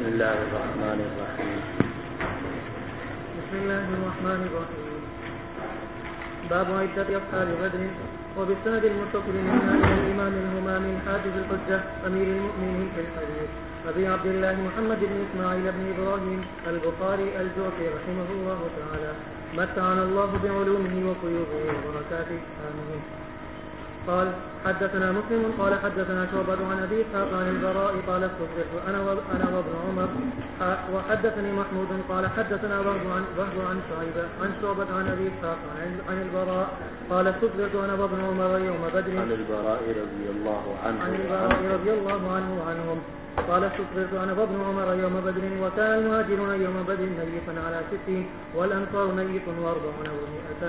بسم الله الرحمن الرحيم. بسم الله الرحمن الرحيم. باب عدة أصحاب بدر. وبالسند المتصل منا إلى الإمام الهمام الحافظ الحجة أمير المؤمنين في الحديث أبي عبد الله محمد بن إسماعيل بن إبراهيم البخاري الجوفي رحمه الله تعالى متعنا الله بعلومه وقيوبه وبركاته آمين. قال حدثنا مسلم قال حدثنا شعبة عن أبي إسحاق عن البراء قال استخبرت أنا وابن عمر. وحدثني محمود قال حدثنا وهب عن شعبة عن أبي إسحاق عن البراء قال استخبرت أنا وابن عمر يوم بدر. عن البراء رضي الله عنه. عن البراء رضي الله عنه وعنهم قال استخبرت أنا وابن عمر يوم بدر وكان المهاجرون يوم بدر نيفا على 60 والأنصار نيف 40 و200.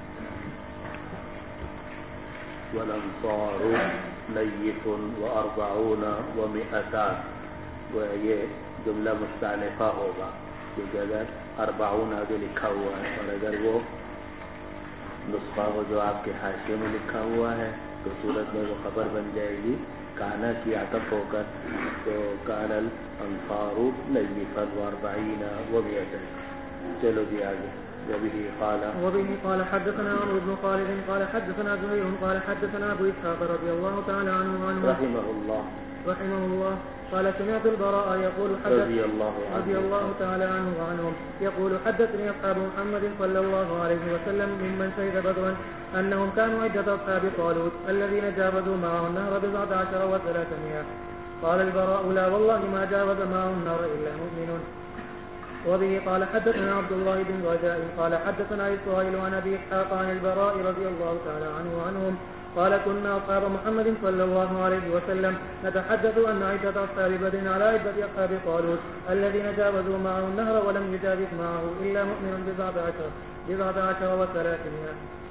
والانصار نيف 40 و200. ویہ جملہ مستأنفہ ہوگا کیونکہ اگر 40 آگے لکھا ہوا ہے اور اگر وہ نسخہ ہو جو آپ کے حاشیے میں لکھا ہوا ہے تو صورت میں وہ خبر بن جائے گی کانا کی عطف ہو کر. تو کان الانصار نيفا 40 و200. چلو جی آگے. وبه قال حدثنا عمرو بن خالد قال حدثنا زهير قال حدثنا أبو إسحاق رضي الله تعالى عنه رحمه الله قال سمعت البراء يقول رضي الله تعالى عنه وعنهم يقول حدثني أصحاب محمد صلى الله عليه وسلم ممن شهد بدرا أنهم كانوا عدة أصحاب طالوت الذين جاوزوا معه النهر 19 و300. قال البراء لا والله ما جاوز معه النهر إلا مؤمن. وبه قال حدثنا عبد الله بن رجاء قال حدثنا إسرائيل عن أبي إسحاق عن البراء رضي الله تعالى عنه وعنهم قال كنا أصحاب محمد صلى الله عليه وسلم نتحدث أن عدة أصحاب بدر على عدة أصحاب طالوت الذين جاوزوا معه النهر ولم يجاوز معه إلا مؤمن 19 و300.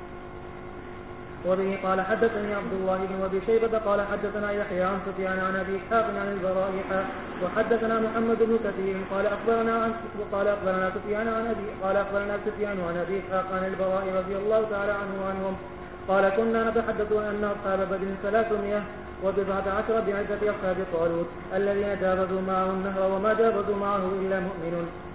وبه قال حدثني عبد الله بن أبي شيبة قال حدثنا يحيى عن سفيان عن أبي إسحاق عن البراء وحدثنا محمد بن كثير قال أخبرنا سفيان عن أبي إسحاق عن البراء رضي الله تعالى عنه وعنهم قال كنا نتحدث أن أصحاب بدر 300 و19 بعدة أصحاب طالوت الذين جاوزوا معه النهر وما جاوزوا معه إلا مؤمن.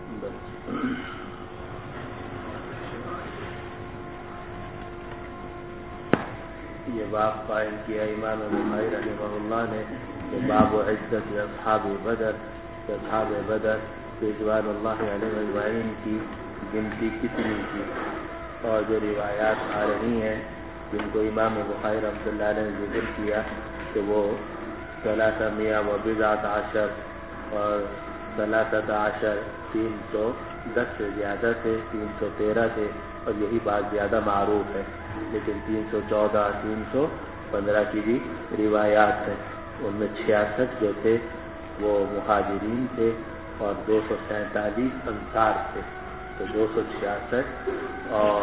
یہ باب قائم کیا امام بخاری رحمہ اللہ نے کہ باب عدت اصحاب بدر، اصحاب بدر رضوان اللہ علیہ اجمعین کی گنتی کتنی کی، اور جو روایات آ رہی ہیں جن کو امام بخاری رحمۃ اللہ علیہ نے ذکر کیا کہ وہ 300 و19 اور 13 310 سے زیادہ تھے، 313 تھے، اور یہی بات زیادہ معروف ہے. لیکن 314 315 کی بھی روایات ہیں. ان میں 66 جو تھے وہ مہاجرین تھے اور 247 انصار تھے. تو 266 اور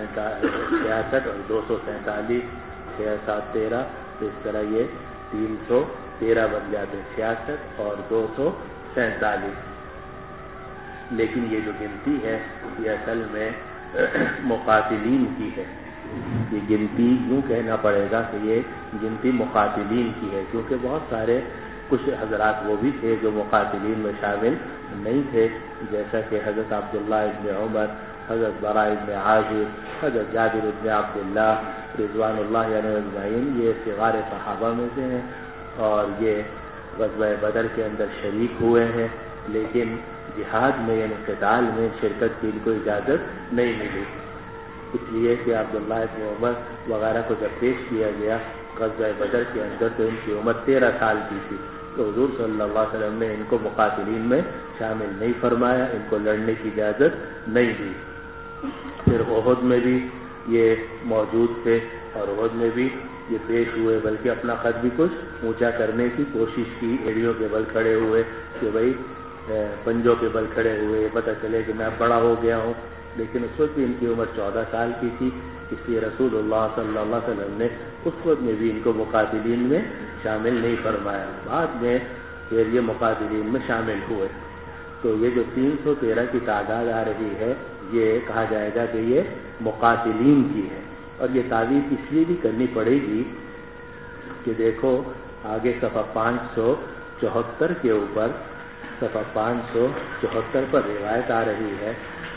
247 6 7 13 تو اس طرح یہ 313 بن جاتے، 66 اور 247. لیکن یہ جو گنتی ہے یہ اصل میں مقاتلین کی ہے. یہ گنتی یوں کہنا پڑے گا کہ یہ گنتی مقاتلین کی ہے، کیونکہ بہت سارے کچھ حضرات وہ بھی تھے جو مقاتلین میں شامل نہیں تھے، جیسا کہ حضرت عبداللہ ابن عمر، حضرت براء ابن عازب، حضرت جابر ابن عبداللہ رضوان اللہ علیہ اجمعین. یہ صغار صحابہ میں سے ہیں اور یہ غزوہ بدر کے اندر شریک ہوئے ہیں، لیکن جہاد میں یعنی قتال میں شرکت کی ان کو اجازت نہیں ملی. اس لیے کہ عبداللہ ابن عمر وغیرہ کو جب پیش کیا گیا غزوہ بدر کے اندر تو ان کی عمر 13 سال کی تھی، تو حضور صلی اللہ علیہ وسلم نے ان کو مقاتلین میں شامل نہیں فرمایا، ان کو لڑنے کی اجازت نہیں دی. پھر احد میں بھی یہ موجود تھے اور احد میں بھی یہ پیش ہوئے، بلکہ اپنا قد بھی کچھ اونچا کرنے کی کوشش کی، ایڑیوں کے بل کھڑے ہوئے کہ بھائی پنجوں کے بل کھڑے ہوئے، پتہ چلے کہ میں بڑا ہو گیا ہوں. لیکن اس وقت بھی ان کی عمر 14 سال کی تھی، اس لیے رسول اللہ صلی اللہ علیہ وسلم نے اس وقت میں بھی ان کو مقاتلین میں شامل نہیں فرمایا. بعد میں پھر یہ مقاتلین میں شامل ہوئے. تو یہ جو 313 کی تعداد آ رہی ہے یہ کہا جائے گا کہ یہ مقاتلین کی ہے. اور یہ تعبیر اس لیے بھی کرنی پڑے گی کہ دیکھو آگے صفحہ 574 کے اوپر صفحہ 574 پر روایت آ رہی ہے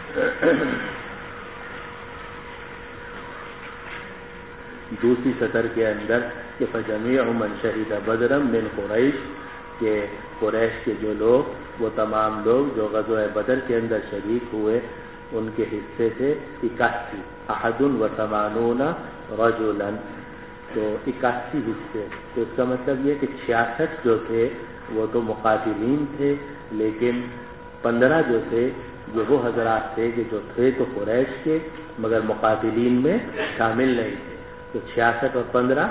دوسری سطر کے اندر کہ فجمیع من شہید بدرا من قریش، کہ قریش کے جو لوگ وہ تمام لوگ جو غزوہ بدر کے اندر شریک ہوئے ان کے حصے سے 81 احد و 80 رجلا، تو 81 حصے، تو اس کا مطلب یہ کہ 66 جو تھے وہ تو مقاتلین تھے، لیکن 15 جو تھے جو وہ حضرات تھے کہ جو تھے تو قریش کے مگر مقاتلین میں شامل نہیں تھے، تو 66 اور 15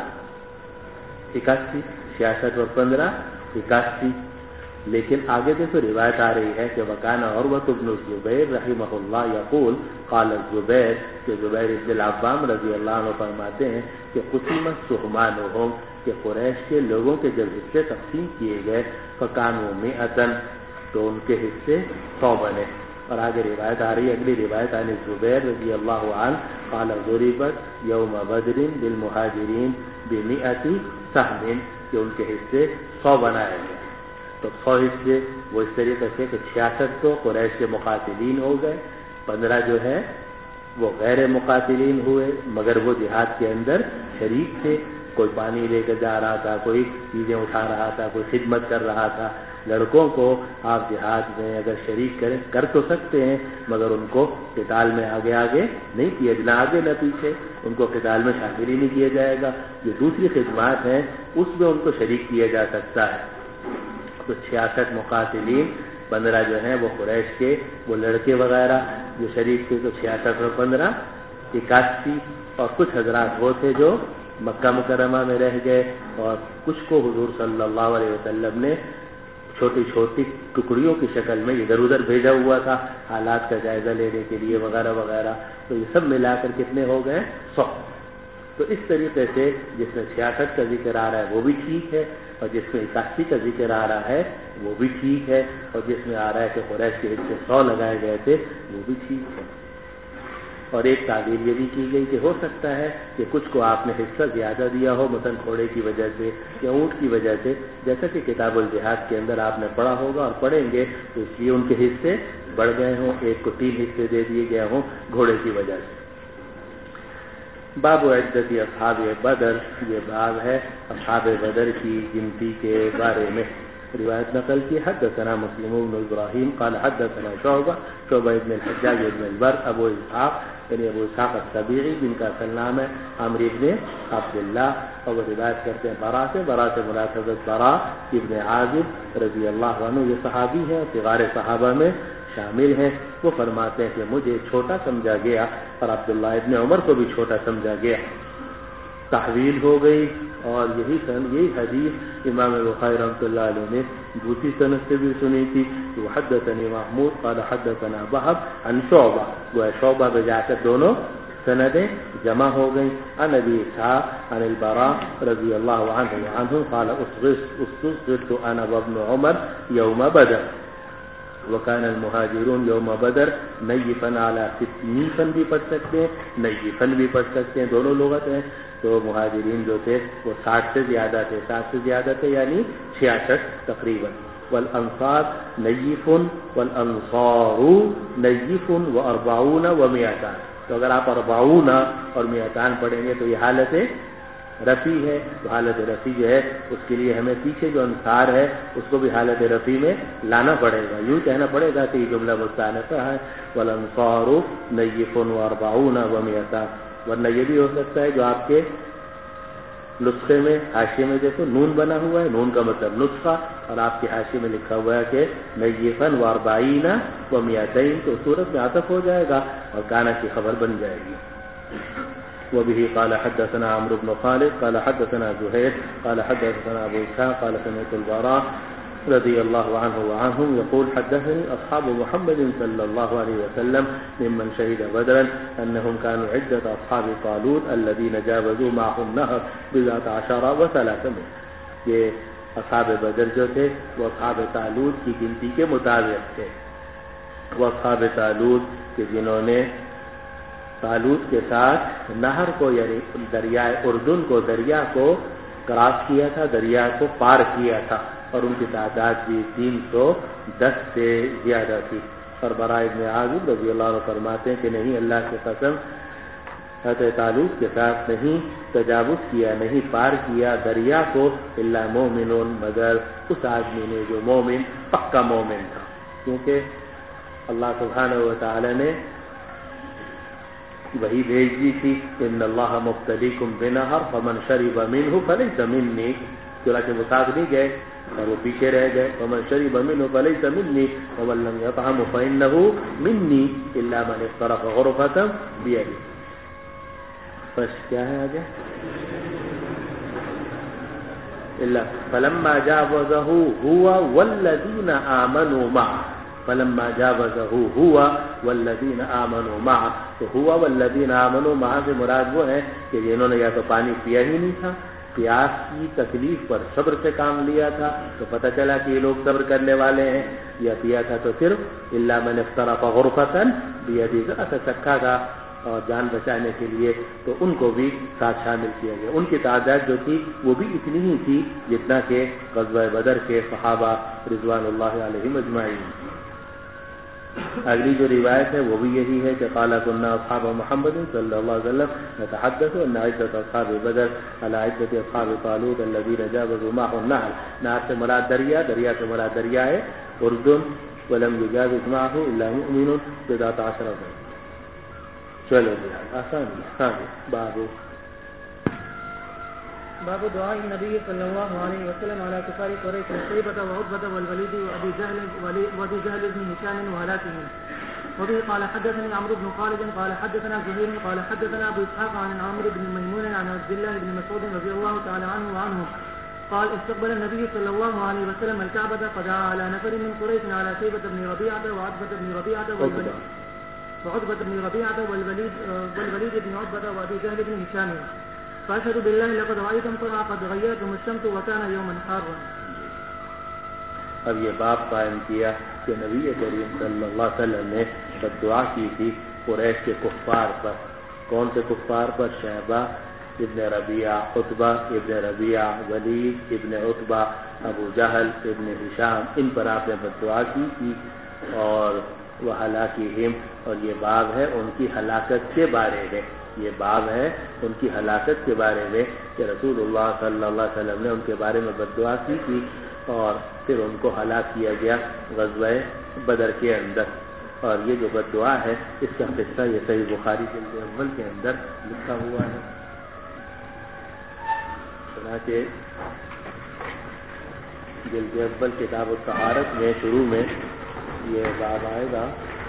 81، 66 اور 15 81۔ لیکن آگے دیکھو روایت آ رہی ہے کہ وکان عروۃ بن الزبیر رحمہ اللہ یقول قال الزبیر، کہ زبیر بن العوام رضی اللہ عنہ فرماتے ہیں کہ قسمت سہمانہم، کہ قریش کے لوگوں کے جب حصے تقسیم کیے گئے فکانوا 100، تو ان کے حصے 100 بنے۔ اور آگے روایت آ رہی ہے، اگلی روایت عن الزبیر رضی اللہ عنہ قال ضربت یوم بدر بالمہاجرین ب100 سهم، کہ ان کے حصے 100 بنائے گئے، تو 100 حصے وہ اس طریقے سے کہ 66 تو قریش کے مقاتلین ہو گئے، 15 جو ہے وہ غیر مقاتلین ہوئے مگر وہ جہاد کے اندر شریک تھے، کوئی پانی لے کر جا رہا تھا، کوئی چیزیں اٹھا رہا تھا، کوئی خدمت کر رہا تھا۔ لڑکوں کو آپ جہاد میں اگر شریک کر تو سکتے ہیں مگر ان کو قتال میں آگے نہیں کیا، نہ آگے نہ پیچھے، ان کو قتال میں شامل ہی نہیں کیا جائے گا۔ جو دوسری خدمات ہیں اس میں ان کو شریک کیا جا سکتا ہے۔ تو 66 مقاتلین، 15 جو ہیں وہ قریش کے وہ لڑکے وغیرہ جو شریک تھے، تو 66 اور 15 81، اور کچھ حضرات وہ تھے جو مکہ مکرمہ میں رہ گئے، اور کچھ کو حضور صلی اللہ علیہ وسلم نے چھوٹی چھوٹی ٹکڑیوں کی شکل میں ادھر ادھر بھیجا ہوا تھا حالات کا جائزہ لینے کے لیے وغیرہ وغیرہ، تو یہ سب ملا کر کتنے ہو گئے 100۔ تو اس طریقے سے جس میں 66 کا ذکر آ رہا ہے وہ بھی ٹھیک ہے، اور جس میں 81 کا ذکر آ رہا ہے وہ بھی ٹھیک ہے، اور جس میں آ رہا ہے کہ قریش کے حصے 100 لگائے گئے تھے وہ بھی ٹھیک ہے۔ اور ایک تعبیر یہ بھی کی گئی کہ ہو سکتا ہے کہ کچھ کو آپ نے حصہ زیادہ دیا ہو مثلا گھوڑے کی وجہ سے یا اونٹ کی وجہ سے، جیسا کہ کتاب الجہاد کے اندر آپ نے پڑھا ہوگا اور پڑھیں گے، تو اس لیے ان کے حصے بڑھ گئے ہوں، ایک کو 3 حصے دے دیے گئے ہوں گھوڑے کی وجہ سے۔ باب عدت اصحاب بدر، یہ باب ہے اصحاب بدر کی گنتی کے بارے میں۔ روایت نقل کی حدثنا مسلم بن ابراہیم قال حدثنا شعبہ بن الحجاج بن البر ابو اسحاق، یعنی ابو اسحاق السبیعی جن کا اصل نام ہے عمرو بن عبداللہ، اور وہ روایت کرتے ہیں برا سے مراد حضرت برا ابن عازب رضی اللہ عنہ، یہ صحابی ہیں، صغار صحابہ میں شامل ہیں۔ وہ فرماتے ہیں کہ مجھے چھوٹا سمجھا گیا اور عبداللہ ابن عمر کو بھی چھوٹا سمجھا گیا، تحویل ہو گئی، اور یہی حدیث امام بخاری رحمۃ اللہ علیہ نے دوسری سند سے بھی سنی تھی۔ حدثني محمود قال حدثنا وهب عن شعبہ، وہ شعبہ پہ جا کر دونوں سندیں جمع ہو گئیں۔ عن ابی اسحاق عن البراء رضی اللہ عنہ قال استصغرت انا وابن عمر یوم بدر وكان المهاجرون يوم بدر نيفا على 60 بھی پڑھ سکتے ہیں، نيفا بھی پڑھ سکتے ہیں، دونوں لغت ہیں۔ تو مہاجرین جو تھے وہ 60 سے زیادہ تھے یعنی 66 تقریباً۔ والانصار نيف والانصار نيف و40 و100، تو اگر آپ 40 اور 100 پڑھیں گے تو یہ حالت رفیع ہے، تو حالت رفیع جو ہے اس کے لیے ہمیں پیچھے جو انصار ہے اس کو بھی حالت رفیع میں لانا پڑے گا، یوں کہنا پڑے گا کہ یہ جملہ مستانفہ ہے، والانصار نيف و40 و100۔ ورنہ یہ بھی ہو سکتا ہے جو آپ کے نسخے میں حاشیے میں دیکھو نون بنا ہوا ہے، نون کا مطلب نسخہ، اور آپ کے حاشیے میں لکھا ہوا ہے کہ نيفا و40 و100، تو صورت میں عطف ہو جائے گا اور کانا کی خبر بن جائے گی۔ وبه قال حدثنا عمرو بن خالد قال حدثنا زهير قال حدثنا ابو اسحاق قال سمعت البراء رضي الله عنه وعنهم يقول حدثني اصحاب محمد صلى الله عليه وسلم ممن شهد بدرا انهم كانوا عدة اصحاب طالوت الذين جاوزوا معهم النهر ب19 و300۔ یہ اصحاب بدر جو تھے وہ اصحاب طالوت کی گنتی کے مطابق تھے، وہ اصحاب طالوت کہ جنہوں نے طالوت کے ساتھ نہر کو یعنی دریائے اردن کو، دریا کو کراس کیا تھا، دریا کو پار کیا تھا اور ان کی تعداد بھی 310 سے زیادہ تھی. اور براء ابن عازب رضی اللہ عنہ فرماتے ہیں کہ نہیں، اللہ کی قسم، حضرت طالوت کے ساتھ نہیں تجاوز کیا، نہیں پار کیا دریا کو الا مومنون، مگر اس آدمی نے جو مومن، پکا مومن تھا. کیونکہ اللہ سبحانہ و تعالی نے وہی بھیج دی تھی، ان اللہ مبتلیکم بنہر فمن شرب منہ فلیس منی، چنانچہ وہ ساتھ نہیں گئے اور وہ پیچھے رہ گئے. ومن شرب منہ فلیس منی ومن لم یطعمہ فانہ منی الا من اقترف غرفۃ بیدہ. بس کیا ہے آگے؟ فلما جاوزہ ہوا والذین آمنوا معہ، فلما جاوزہ ہوا والذین آمنوا معہ. تو ہوا والذین آمنوا معہ سے مراد وہ ہے کہ جنہوں نے یا تو پانی پیا ہی نہیں تھا، پیاس کی تکلیف پر صبر سے کام لیا تھا تو پتہ چلا کہ یہ لوگ صبر کرنے والے ہیں، یا پیا تھا تو صرف الا من اقترف غرفۃ بیدہ، ذرا سا چکھا تھا اور جان بچانے کے لیے، تو ان کو بھی ساتھ شامل کیا گیا. ان کی تعداد جو تھی وہ بھی اتنی ہی تھی جتنا کہ غزوہ بدر کے صحابہ رضوان اللہ علیہم اجمعین. اگلی جو روایت ہے وہ بھی یہی ہے کہ قال كنا اصحاب محمد صلی اللہ علیہ وسلم نتحدث ان عدة اصحاب بدر على عدة اصحاب طالوت الذين جاوزوا معه النهر. نہر سے مراد دریا، دریا سے مراد دریا ہے اردن. ولم يجاوز معه الا مؤمن 19. چلو جی آسان ہے. ہاں باب دعاء النبي صلى الله عليه وسلم على كفار قريش شيبة وعتبة والوليد وابي جهل بن هشام وهلاكهم. وبه قال حدثني عمرو بن خالد قال حدثنا زهير قال حدثنا ابو اسحاق عن عمرو بن ميمون عن عبد الله بن مسعود رضي الله تعالى عنه وعنه قال استقبل النبي صلى الله عليه وسلم الكعبة فدعا على نفر من قريش على شيبة بن ربيعة وعتبة بن ربيعة وعتبة بن ربيعة والوليد بن عتبة وابي جهل بن هشام فاشهد بالله لقد رايتم طلع قد غيرتم الشمس وكان يوما حارا. اب یہ باب قائم کیا کہ نبی کریم صلی اللہ علیہ وسلم نے بددعا کی تھی قریش کے کفار پر. کون سے کفار پر؟ شیبہ ابن ربیعہ، عتبہ ابن ربیعہ، ولید ابن عتبہ، ابو جہل ابن ہشام، ان پر آپ نے بددعا کی تھی. اور وہ ہلاکہم، اور یہ باب ہے ان کی ہلاکت کے بارے میں. یہ باب ہے ان کی ہلاکت کے بارے میں کہ رسول اللہ صلی اللہ علیہ وسلم نے ان کے بارے میں بددعا کی تھی اور پھر ان کو ہلاک کیا گیا غزوہ بدر کے اندر. اور یہ جو بددعا ہے اس کا قصہ یہ صحیح بخاری جلد اول کے اندر لکھا ہوا ہے. چنانچہ جلد اول کتاب الطہارت میں شروع میں یہ باب آئے گا.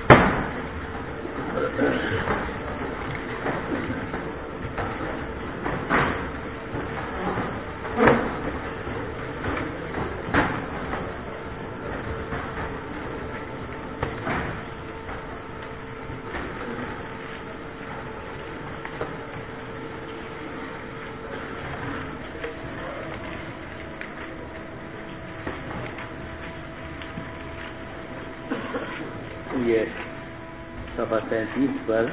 یہ صفحہ 37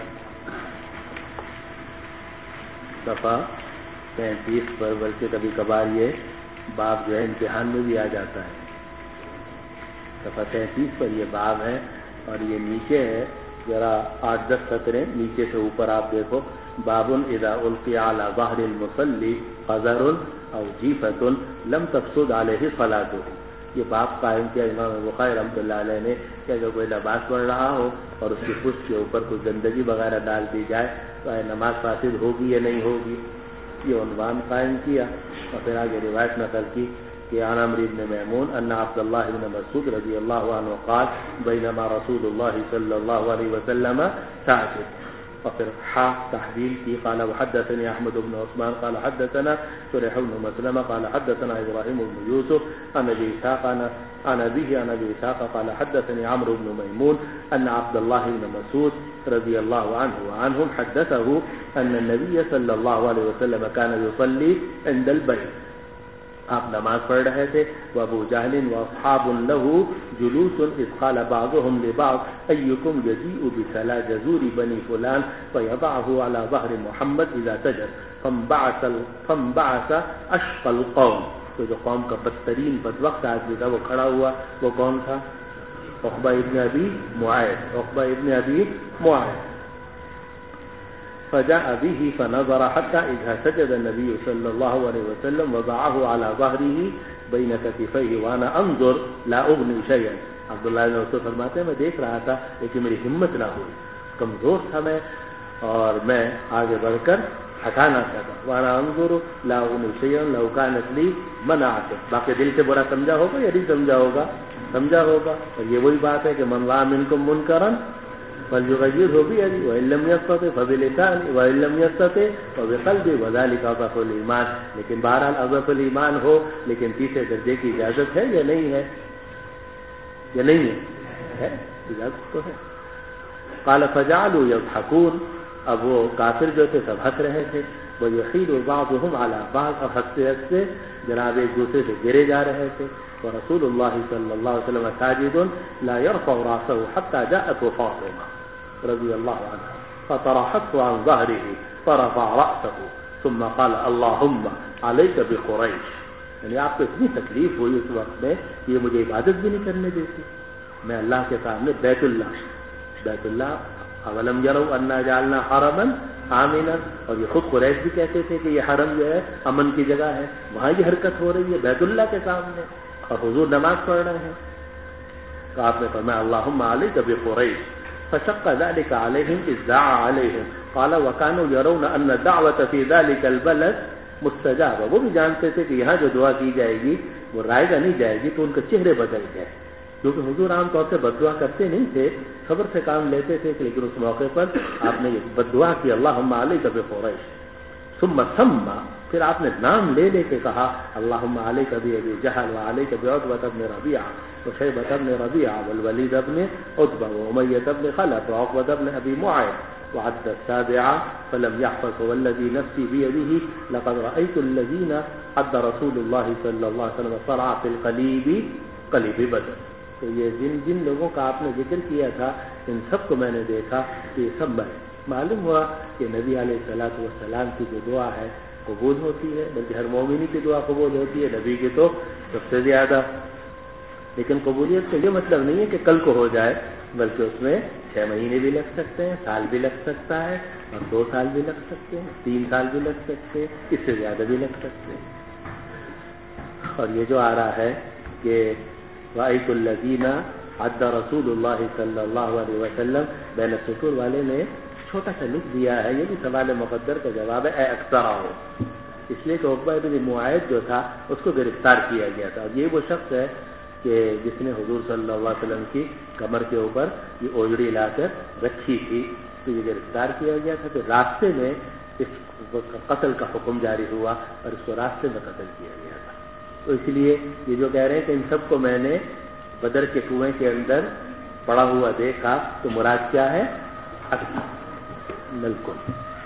پر بلکہ کبھی کبھار یہ باب جو ہے امتحان میں بھی آ جاتا ہے. صفحہ 37 پر یہ باب ہے اور یہ نیچے ہے، ذرا 8-10 سطریں نیچے سے اوپر آپ دیکھو. باب اذا القی علی ظہر المصلی قذر او جیفۃ لم تفسد علیہ صلاۃہ. یہ باب قائم کیا امام بخاری رحمۃ اللہ علیہ نے کہ اگر کوئی نماز پڑھ رہا ہو اور اس کی پشت کے اوپر کوئی گندگی وغیرہ ڈال دی جائے تو نماز فاسد ہوگی یا نہیں ہوگی. یہ عنوان قائم کیا اور پھر آگے روایت نقل کی کہ عن عمرو بن میمون ان عبد الله بن مسعود رضی اللہ عنہ قال بینما رسول اللہ صلی اللہ علیہ وسلم ساجد. اور پھر تحویل کی قال وحدثني احمد بن عثمان قال حدثنا شريح بن مسلمة قال حدثنا ابراهيم بن يوسف عن ابي اسحاق عن ابيه عن ابي اسحاق قال حدثني عمرو بن ميمون ان عبد الله بن مسعود رضي الله عنه وعنهم حدثه ان النبي صلى الله عليه وسلم كان يصلي عند البيت. آپ نماز پڑھ رہے تھے. وابو جہل واصحاب له جلوس اذ قال بعضهم لبعض ايكم يجيء بسلا جزور بني فلان فيضعه على ظهر محمد اذا سجد فانبعث اشقى القوم. تو جو قوم کا بدترین بدبخت آدمی تھا وہ کھڑا ہوا. وہ کون تھا؟ عقبہ ابن ابی معیط. عقبہ ابن ابی معیط. فجاء به فنظر حتى إذا سجد النبي صلى الله عليه وسلم وضعه على ظهره بين كتفيه وأنا أنظر لا أغني شيئا. عبداللہ بن مسعود فرماتے ہیں میں دیکھ رہا تھا لیکن میری ہمت نہ ہوئی, کمزور تھا میں اور میں آگے بڑھ کر ہٹا نہ سکا. وأنا أنظر لا أغني شيئا لو كانت لي منعت. باقی دل سے برا سمجھا ہوگا یا نہیں سمجھا ہوگا؟ سمجھا ہوگا. اور یہ وہی بات ہے کہ من رأى منكم منكرا فليغيره بيده وإن لم يستطع فبلسانه وإن لم يستطع فبقلبه وذلك أضعف الإيمان. لیکن بہرحال اضعف الایمان ہو لیکن تیسرے درجے کی اجازت ہے یا نہیں ہے؟ یا نہیں ہے؟ اجازت تو ہے. قال فجعلوا يضحكون. اب وہ کافر جو تھے سب ہنس رہے تھے. ويحيل بعضهم على بعض. اور ہنستے ہنستے جناب ایک دوسرے سے گرے جا رہے تھے. ورسول الله صلى الله عليه وسلم ساجد لا يرفع رأسه حتى جاءته فاطمة رضي الله عنها فطرحته عن ظهره فرفع رأسه ثم قال اللهم عليك بقريش. یعنی آپ کو اتنی تکلیف ہوئی اس وقت میں یہ مجھے عبادت بھی نہیں کرنے دیتی. میں اللہ کے سامنے بیت اللہ اولم یروا انا جعلنا حرما آمنا. اور یہ خود قریش بھی کہتے تھے کہ یہ حرم جو ہے امن کی جگہ ہے, وہاں یہ حرکت ہو رہی ہے بیت اللہ کے سامنے اور حضور نماز پڑھ رہے ہیں. تو آپ نے فرمایا اللهم عليك بقريش. فشق ذلك عليهم اذ دعا عليهم قال وكانوا يرون ان الدعوة في ذلك البلد مستجابة. وہ بھی جانتے تھے کہ یہاں جو دعا کی جائے گی وہ رائے گا نہیں جائے گی. تو ان کے چہرے بدل گئے کیونکہ حضور عام طور سے بد دعا کرتے نہیں تھے, صبر سے کام لیتے تھے. لیکن اس موقع پر آپ نے یہ بد دعا کی اللهم عليك بقريش. ثم سمى. پھر آپ نے نام لے لے کے کہا اللهم عليك بأبي جهل وعليك بعتبة بن ربيعة وشيبة بن ربيعة والوليد بن عتبة وأمية بن خلف وعقبة بن أبي معيط. وعد السابعة فلم يحفظ والذي نفسي بيده لقد رأيت الذين عد رسول الله صلى الله عليه وسلم صرع في القليب قليب بدر. تو یہ جن لوگوں کا آپ نے ذکر کیا تھا ان سب کو میں نے دیکھا کہ یہ سب مرے. معلوم ہوا کہ نبی علیہ الصلوۃ والسلام کی جو دعا ہے قبول ہوتی ہے, بلکہ ہر مومنی کی دعا قبول ہوتی ہے, نبی کی تو سب سے زیادہ. لیکن قبولیت کا یہ مطلب نہیں ہے کہ کل کو ہو جائے, بلکہ اس میں 6 مہینے بھی لگ سکتے ہیں, سال بھی لگ سکتا ہے, اور 2 سال بھی لگ سکتے ہیں, 3 سال بھی لگ سکتے ہیں, اس سے زیادہ بھی لگ سکتے ہیں. اور یہ جو آ رہا ہے کہ رأيت الذين عد رسول الله صلی اللہ علیہ وسلم, بین السطور والے نے چھوٹا سا لکھ دیا ہے, یہ بھی سوال مقدر کا جواب ہے, اے اکثر ہو. اس لیے کہ عقبہ بن معیط جو تھا اس کو گرفتار کیا گیا تھا. اور یہ وہ شخص ہے کہ جس نے حضور صلی اللہ علیہ وسلم کی کمر کے اوپر یہ اوجڑی لا کر رکھی تھی, تو یہ گرفتار کیا گیا تھا. تو راستے میں اس قتل کا حکم جاری ہوا اور اس کو راستے میں قتل کیا گیا تھا. تو اس لیے یہ جو کہہ رہے ہیں کہ ان سب کو میں نے بدر کے کنویں کے اندر پڑا ہوا دیکھا, تو مراد کیا ہے؟ بالکل.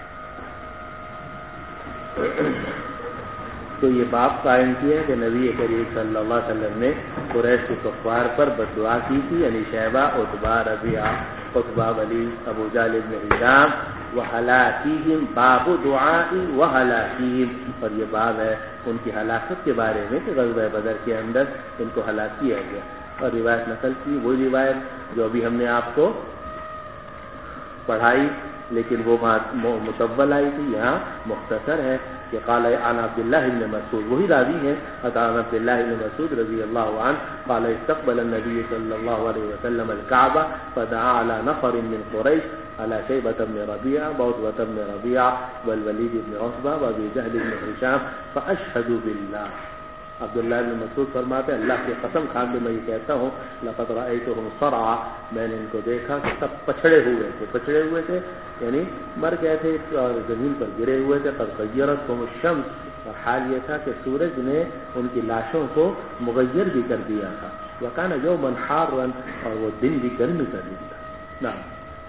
تو یہ باب قائم کیا ہے کہ نبی کریم صلی اللہ علیہ وسلم نے قریش کے کفار پر بد دعا کی تھی, یعنی شیبہ, عتبہ, ربیعہ, عتبہ, ولید, ابو جہل بن ہشام, وہلاکیہم, باب دعاء وہلاکیہم. اور یہ باب ہے ان کی ہلاکت کے بارے میں کہ غزوہ بدر کے اندر ان کو ہلاک کیا گیا. اور روایت نقل کی وہی روایت جو ابھی ہم نے آپ کو پڑھائی, لیکن وہ مطول آئی تھی, یہاں مختصر ہے کہ قال عن عبداللہ بن مسعود, وہی راوی ہے عن عبداللہ بن مسعود رضی اللہ عنہ قال استقبل النبي صلی اللہ علیہ وسلم الكعبہ فدعا على نفر من قریش على شیبة بن ربیعہ وعتبة بن ربیعہ والولید بن عتبہ وابی جہل بن ہشام فاشهدوا باللہ. عبداللہ بن مسعود فرماتے ہیں اللہ کی قسم کھا کے میں یہ کہتا ہوں لقد رأیتهم صرعا, میں نے ان کو دیکھا کہ سب پچھڑے ہوئے تھے, یعنی مر گئے تھے اور زمین پر گرے ہوئے تھے. قد غیرتهم الشمس, اور حال یہ تھا کہ سورج نے ان کی لاشوں کو مغیر بھی کر دیا تھا. وکان یوما حارا, اور وہ دن بھی گرمی کا دن تھا. نعم.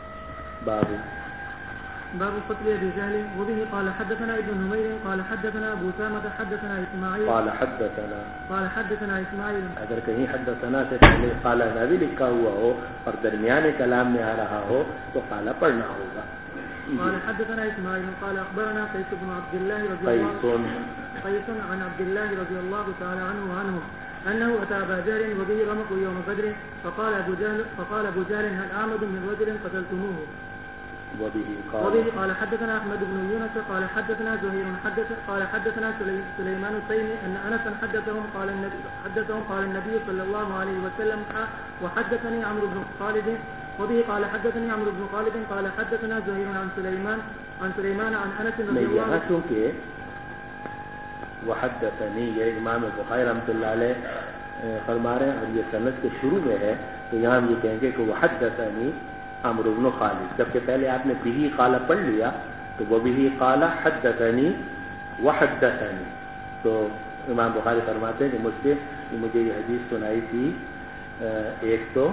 باب قتل ابي جهل. وبه قال حدثنا ابن نمير قال حدثنا ابو سامة حدثنا اسماعيل قال حدثنا اسماعيل. اگر کہیں حدثنا سے پہلے قال نبی لکھا ہوا ہو اور درمیان کلام میں آ رہا ہو تو قال پڑھنا ہوگا. قال حدثنا اسماعيل قال اخبرنا قيس بن عبد الله رضي عن عبد الله رضي الله تعالى عنه انه اتى ابا جهل وبه رمق يوم بدر فقال ابو جهل هل اعمد من رجل قتلتموه؟ وبه قال حدثنا احمد بن يونس قال حدثنا زهير قال حدثنا سليمان التيمي ان انسا حدثهم قال النبي صلى الله عليه وسلم وحدثني عمرو بن خالد. وبه قال حدثني عمرو بن خالد قال حدثنا زهير عن سليمان عن انس رضي الله عنه. وحدثني یہ امام بخاری رحمۃ اللہ علیہ فرما رہے ہیں اور یہ سند کے شروع میں ہے تو یہاں ہم یہ کہیں گے کہ وحدثنی عمرو بن خالد، جبکہ پہلے آپ نے بہی قال پڑھ لیا تو وہ بہی قال حدثنی وحدثنی، تو امام بخاری فرماتے ہیں کہ مجھ سے مجھے یہ حدیث سنائی تھی ایک تو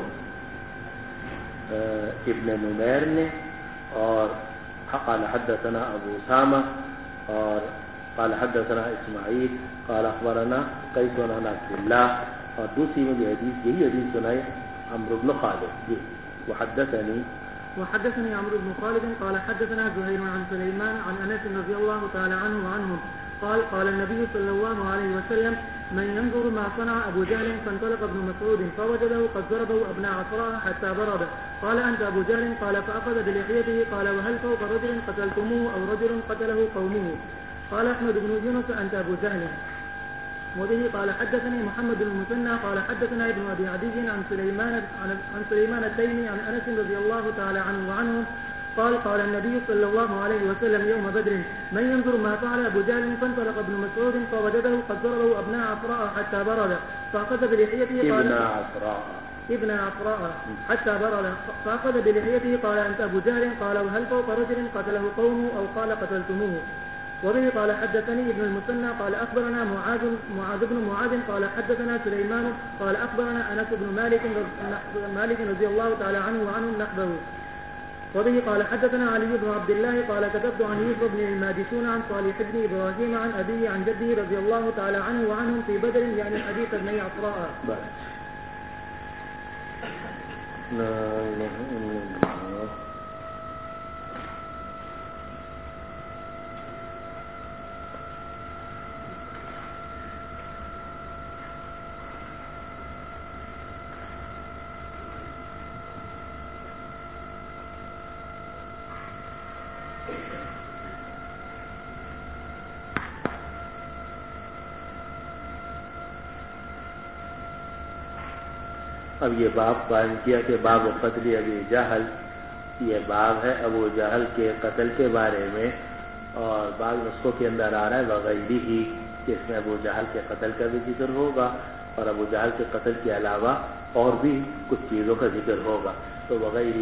ابن نمیر نے اور قال حدثنا ابو اسامہ اور قال حدثنا اسماعیل قال اخبرنا قیس عن عبد اللہ، اور دوسری مجھے یہی حدیث سنائی عمرو بن خالد. وحدثني عمرو بن خالد قال حدثنا زهير عن سليمان عن انس رضي الله تعالى عنه وعنهم قال النبي صلى الله عليه وسلم من ينظر ما صنع ابو جهل فانطلق ابن مسعود فوجده قد ضربه ابناء عصراه حتى برد قال انت ابو جهل قال فاخذ بلحيته قال وهل فوق رجل قتلتموه او رجل قتله قومه قال احمد بن يونس انت ابو جهل. وبه قال حدثني محمد بن المثنى قال حدثنا ابن ابي عدي عن سليمان التيمي عن انس رضي الله تعالى عنه وعنه قال النبي صلى الله عليه وسلم يوم بدر من ينظر ما فعل ابو جهل فانطلق ابن مسعود فوجده قد ضربه ابناء عفراء حتى برد فاخذ بلحيته قال ابن عفراء حتى برد فاخذ بلحيته قال انت ابو جهل قال وهل فوق رجل قتله قومه او قال قتلتموه. وبه قال حدثني ابن المثنى قال اخبرنا معاذ بن معاذ قال حدثنا سليمان قال اخبرنا انس بن مالك رضي الله تعالى عنه وعنهم نحبه. وبه قال حدثنا علي بن عبد الله قال كتبت عن يوسف بن الماجشون عن صالح بن ابراهيم عن ابيه عن جده رضي الله تعالى عنه وعنهم في بدر يعني حديث ابن عفراء. اب یہ باب قائم کیا کہ باب قتل ابی جہل، یہ باب ہے ابو جہل کے قتل کے بارے میں، اور بعض نسخوں کے اندر آ رہا ہے وغیرہ ہی کہ اس میں ابو جہل کے قتل کا بھی ذکر ہوگا اور ابو جہل کے قتل کے علاوہ اور بھی کچھ چیزوں کا ذکر ہوگا. تو وغیرہ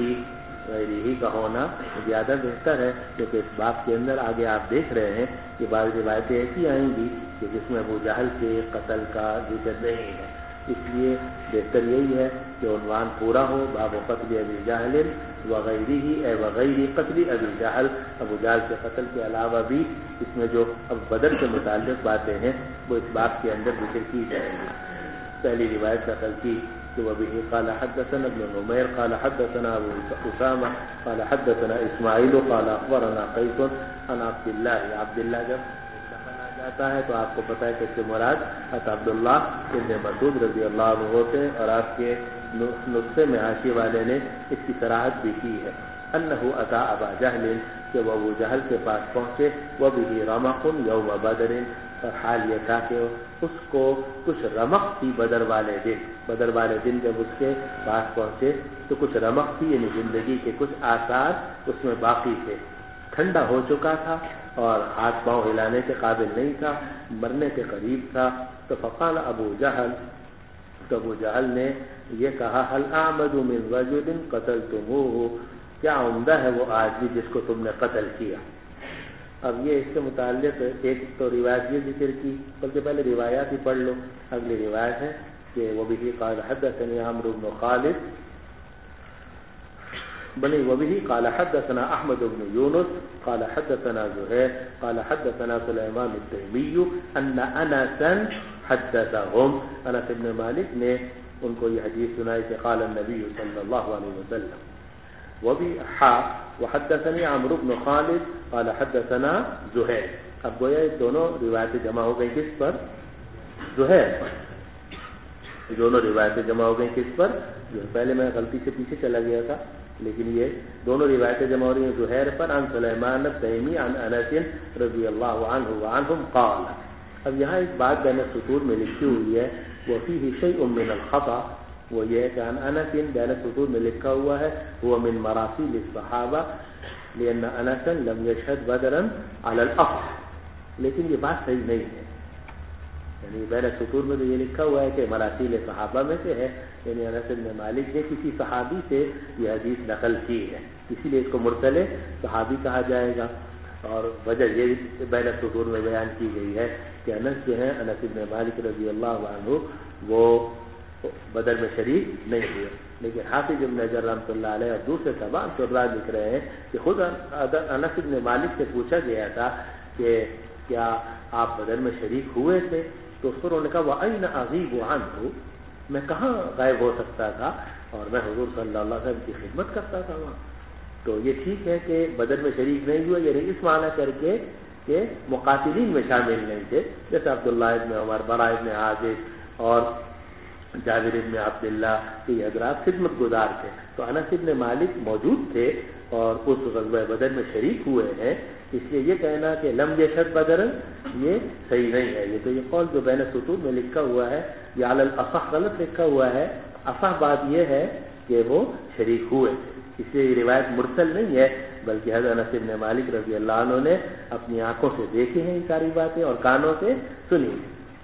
ہی کا ہونا زیادہ بہتر ہے، کیونکہ اس باب کے اندر آگے آپ دیکھ رہے ہیں کہ بعض روایتیں ایسی آئیں گی کہ جس میں ابو جہل کے قتل کا ذکر نہیں ہے، اس لیے بہتر یہی ہے کہ عنوان پورا ہو باب قتل ابی جہل وغیرہ اے وغیر قتل ابی جہل، ابو جہل کے قتل کے علاوہ بھی اس میں جو اب بدر سے متعلق باتیں ہیں وہ اس باب کے اندر ذکر کی جائیں گی. پہلی روایت نقل کی کہ وبه قال حدثنا ابن نمیر قال حدثنا ابو اسامہ قال حدثنا اسماعیل قال اخبرنا قیس عن عبد اللہ جب جاتا ہے تو آپ کو پتہ ہے کہ اس سے مراد عبداللہ ابن مسعود رضی اللہ عنہ ہوتے ہیں، اور آپ کے نسخے میں حاشیے والے نے اس کی صراحت بھی کی ہے انہ اتی ابا جہل کہ وہ ابو جہل کے پاس پہنچے وبہ رمق یوم بدر، اور حال یہ تھا کہ اس کو کچھ رمق تھی بدر والے دن جب اس کے پاس پہنچے تو کچھ رمق تھی، یعنی زندگی کے کچھ آثار اس میں باقی تھے، ٹھنڈا ہو چکا تھا اور ہاتھ پاؤں ہلانے کے قابل نہیں تھا، مرنے کے قریب تھا. تو فقال ابو جہل نے یہ کہا هل اعمد من رجل قتلتموه، کیا عمدہ ہے وہ آدمی جس کو تم نے قتل کیا. اب یہ اس سے متعلق ایک تو روایت یہ ذکر کی، بلکہ پہلے روایات ہی پڑھ لو. اگلی روایت ہے کہ وبه قال حدثني عمرو بن خالد وبه قال حدثنا احمد بن يونس قال حدثنا زهير قال حدثنا سليمان التيمي ان انسا حدثهم، انس بن مالک نے ان کو یہ حدیث سنائی کہ قال النبي صلی اللہ علیہ وسلم وہ بھی وحدثني عمرو بن خالد قال حدثنا زہیر. اب گویا دونوں روایتیں جمع ہو گئی کس پر؟ زہیر پر. دونوں روایتیں جمع ہو گئی کس پر؟ پہلے میں غلطی سے پیچھے چلا گیا تھا، لیکن یہ دونوں روایتیں جمع ہو رہی ہیں زہیر پر. عن سلیمان التیمی عن انس رضی اللہ عنہ وعنہم قال. اب یہاں ایک بات بین السطور میں لکھی ہوئی ہے، وفیہ شیء من الخطأ، وہ یہ ہے کہ عن انس بین السطور میں لکھا ہوا ہے هو من مراسیل الصحابہ لأن انس لم يشهد بدرا على الاصح، لیکن یہ بات صحیح نہیں ہے. یعنی بین السطور میں تو یہ لکھا ہوا ہے کہ مراسیل صحابہ میں سے ہے، یعنی انس بن مالک نے کسی صحابی سے یہ حدیث نقل کی ہے، اسی لیے اس کو مرسل صحابی کہا جائے گا. اور وجہ یہ بین السطور میں بیان کی گئی ہے کہ انس جو ہے انس بن مالک رضی اللہ عنہ وہ بدر میں شریک نہیں ہوئے. لیکن حافظ ابن حجر رحمۃ اللہ علیہ اور دوسرے تمام شراح لکھ رہے ہیں کہ خود انس بن مالک سے پوچھا گیا تھا کہ کیا آپ بدر میں شریک ہوئے تھے؟ تو اس پر انہوں نے کہا وَأَيْنَ أَغِيبُ عَنْهُ، میں کہاں غائب ہو سکتا تھا، اور میں حضور صلی اللہ علیہ وسلم کی خدمت کرتا تھا وہاں. تو یہ ٹھیک ہے کہ بدر میں شریک نہیں ہوئے، یعنی اس معنی کر کے کہ مقاتلین میں شامل نہیں تھے، جیسے عبداللہ ابن عمر، براء ابن عازب اور جابر ابن عبداللہ کے حضرات خدمت گزار تھے. تو انس ابن مالک موجود تھے اور اس غزوہ بدر میں شریک ہوئے ہیں، اس لیے یہ کہنا کہ لم یشهد بدرا یہ صحیح نہیں ہے. یہ تو یہ قول جو بین السطور میں لکھا ہوا ہے یہ علی الاصح غلط لکھا ہوا ہے. اصح بات یہ ہے کہ وہ شریک ہوئے تھے، اس لیے یہ روایت مرسل نہیں ہے، بلکہ حضرت انس بن مالک رضی اللہ عنہ نے اپنی آنکھوں سے دیکھی ہیں یہ ساری باتیں اور کانوں سے سنی.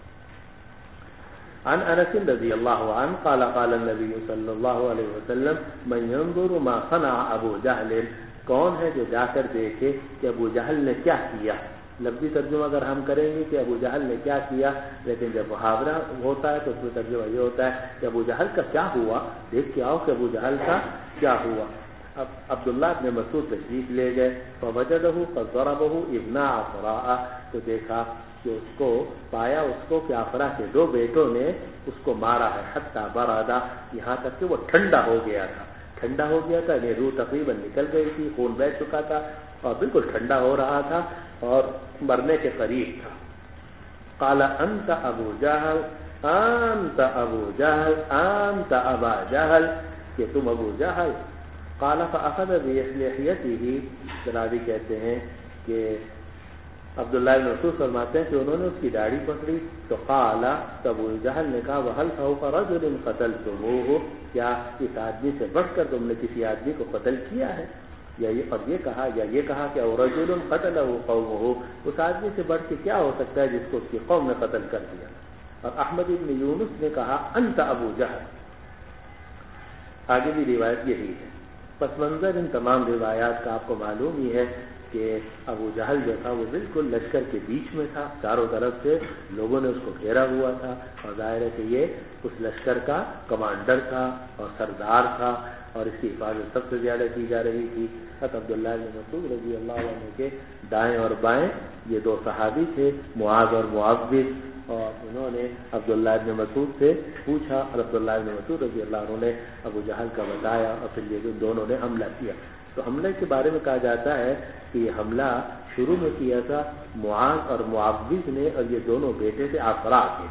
عن انس رضی اللہ عنہ قال قال النبی صلی اللہ علیہ وسلم من ينظر ما صنع ابو جہل، کون ہے جو جا کر دیکھے کہ ابو جہل نے کیا کیا. لفظی ترجمہ اگر ہم کریں گے کہ ابو جہل نے کیا کیا، لیکن جب محاورہ ہوتا ہے تو اس میں ترجمہ یہ ہوتا ہے کہ ابو جہل کا کیا ہوا، دیکھ کے آؤ کہ ابو جہل کا کیا ہوا. اب عبداللہ ابن مسعود تشریف لے گئے، فوجدہ فضربہ ابن عفراء، تو دیکھا کہ اس کو پایا اس کو کہ عفراء کے دو بیٹوں نے اس کو مارا ہے، حتی بردا، یہاں تک کہ وہ ٹھنڈا ہو گیا تھا. ٹھنڈا ہو گیا تھا یعنی روح تقریباً نکل گئی تھی، خون بہہ چکا تھا اور بالکل ٹھنڈا ہو رہا تھا اور مرنے کے قریب تھا. قال انت ابو جہل انت ابو جہل انت ابا جہل، کہ تم ابو جہل. قال فاخذ بلحيته، جنابی کہتے ہیں کہ عبداللہ بن مسعود فرماتے ہیں کہ انہوں نے اس کی داڑھی پکڑی. تو قال، تو ابو جہل نے کہا وهل فوق رجل قتلتموه، کیا اس آدمی سے بڑھ کر تم نے کسی آدمی کو قتل کیا ہے؟ اور یہ کہا کہ او رجل قتله قومه، اس آدمی سے بڑھ کے کیا ہو سکتا ہے جس کو اس کی قوم نے قتل کر دیا. اور احمد بن یونس نے کہا انت ابو جہل. آگے بھی روایت یہی ہے. پس منظر ان تمام روایات کا آپ کو معلوم ہی ہے کہ ابو جہل جو تھا وہ بالکل لشکر کے بیچ میں تھا، چاروں طرف سے لوگوں نے اس کو گھیرا ہوا تھا اور ظاہر ہے کہ یہ اس لشکر کا کمانڈر تھا اور سردار تھا اور اس کی حفاظت سب سے زیادہ کی جا رہی تھی. حضرت عبداللہ بن مسعود رضی اللہ عنہ کے دائیں اور بائیں یہ دو صحابی تھے، معاذ اور معوذ، اور انہوں نے عبداللہ بن مسعود سے پوچھا اور عبداللہ بن مسعود رضی اللہ عنہ نے ابو جہل کا بتایا اور پھر یہ دونوں نے حملہ کیا. تو حملے کے بارے میں کہا جاتا ہے کہ یہ حملہ شروع میں کیا تھا معاذ اور معوذ نے، اور یہ دونوں بیٹے تھے عفراء کے،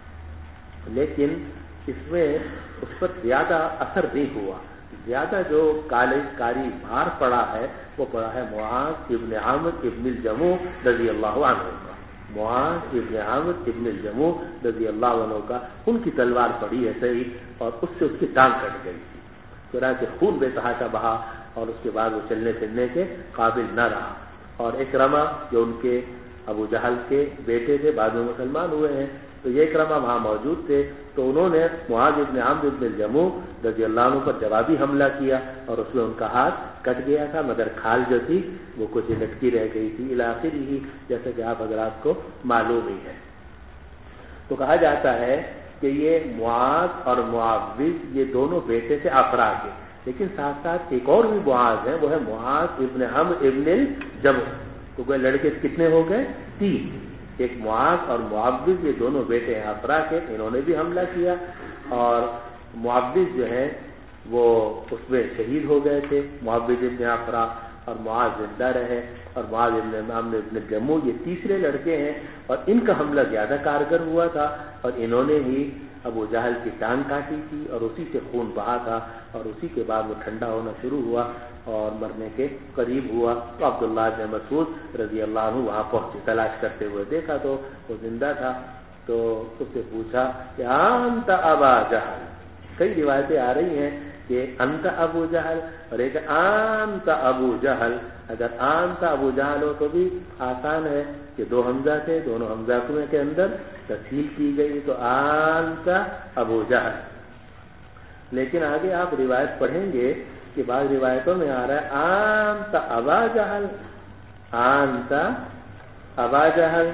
لیکن اس میں اس پر زیادہ اثر نہیں ہوا. زیادہ جو کاری بھار پڑا ہے وہ پڑا ہے معاذ ابن عامر ابن الجموح رضی اللہ عنہ کا. معاذ ابن عامر ابن الجموح رضی اللہ عنہ کا، ان کی تلوار پڑی ہے صحیح اور اس سے اس کی ٹانگ کٹ گئی تھی، چنانچہ خون بے تحاشا بہا اور اس کے بعد وہ چلنے پھرنے کے قابل نہ رہا. اور اکرمہ جو ان کے ابو جہل کے بیٹے تھے بعد میں مسلمان ہوئے ہیں، تو یہ اکرمہ وہاں موجود تھے، تو انہوں نے معاذ ابن عامر ابن الجموح رضی اللہ عنہ پر جوابی حملہ کیا اور اس میں ان کا ہاتھ کٹ گیا تھا، مگر کھال جو تھی وہ کچھ لٹکی رہ گئی تھی الی آخرہ ہی، جیسے کہ آپ حضرات کو معلوم ہی ہے. تو کہا جاتا ہے کہ یہ معاذ اور معوذ یہ دونوں بیٹے تھے عفراء کے، لیکن ساتھ ساتھ ایک اور بھی معاذ ہے، وہ ہے معاذ ابن عمرو ابن الجموح. تو وہ لڑکے کتنے ہو گئے؟ 3. ایک معاذ اور معوذ یہ دونوں بیٹے ہیں عفراء کے، انہوں نے بھی حملہ کیا. اور معوذ جو ہے وہ اس میں شہید ہو گئے تھے، معبد ابن افرا، اور معاذ زندہ رہے، اور معاذ ابن عمرو ابن جموع یہ تیسرے لڑکے ہیں، اور ان کا حملہ زیادہ کارگر ہوا تھا، اور انہوں نے ہی ابو جہل کی ٹانگ کاٹی تھی اور اسی سے خون بہا تھا، اور اسی کے بعد وہ ٹھنڈا ہونا شروع ہوا اور مرنے کے قریب ہوا۔ تو عبداللہ بن مسعود رضی اللہ عنہ وہاں پہنچے، تلاش کرتے ہوئے دیکھا تو وہ زندہ تھا، تو اس سے پوچھا کہ انت ابا جہل۔ کئی روایتیں آ رہی ہیں کہ انت ابو جہل اور ایک انت ابو جہل۔ اگر انت ابو جہل ہو تو بھی آسان ہے کہ دو حمزہ تھے، دونوں حمزہ کے اندر تفصیل کی گئی تو انت ابو جہل۔ لیکن آگے آپ روایت پڑھیں گے کہ بعض روایتوں میں آ رہا ہے انت ابا جہل، انت ابا جہل۔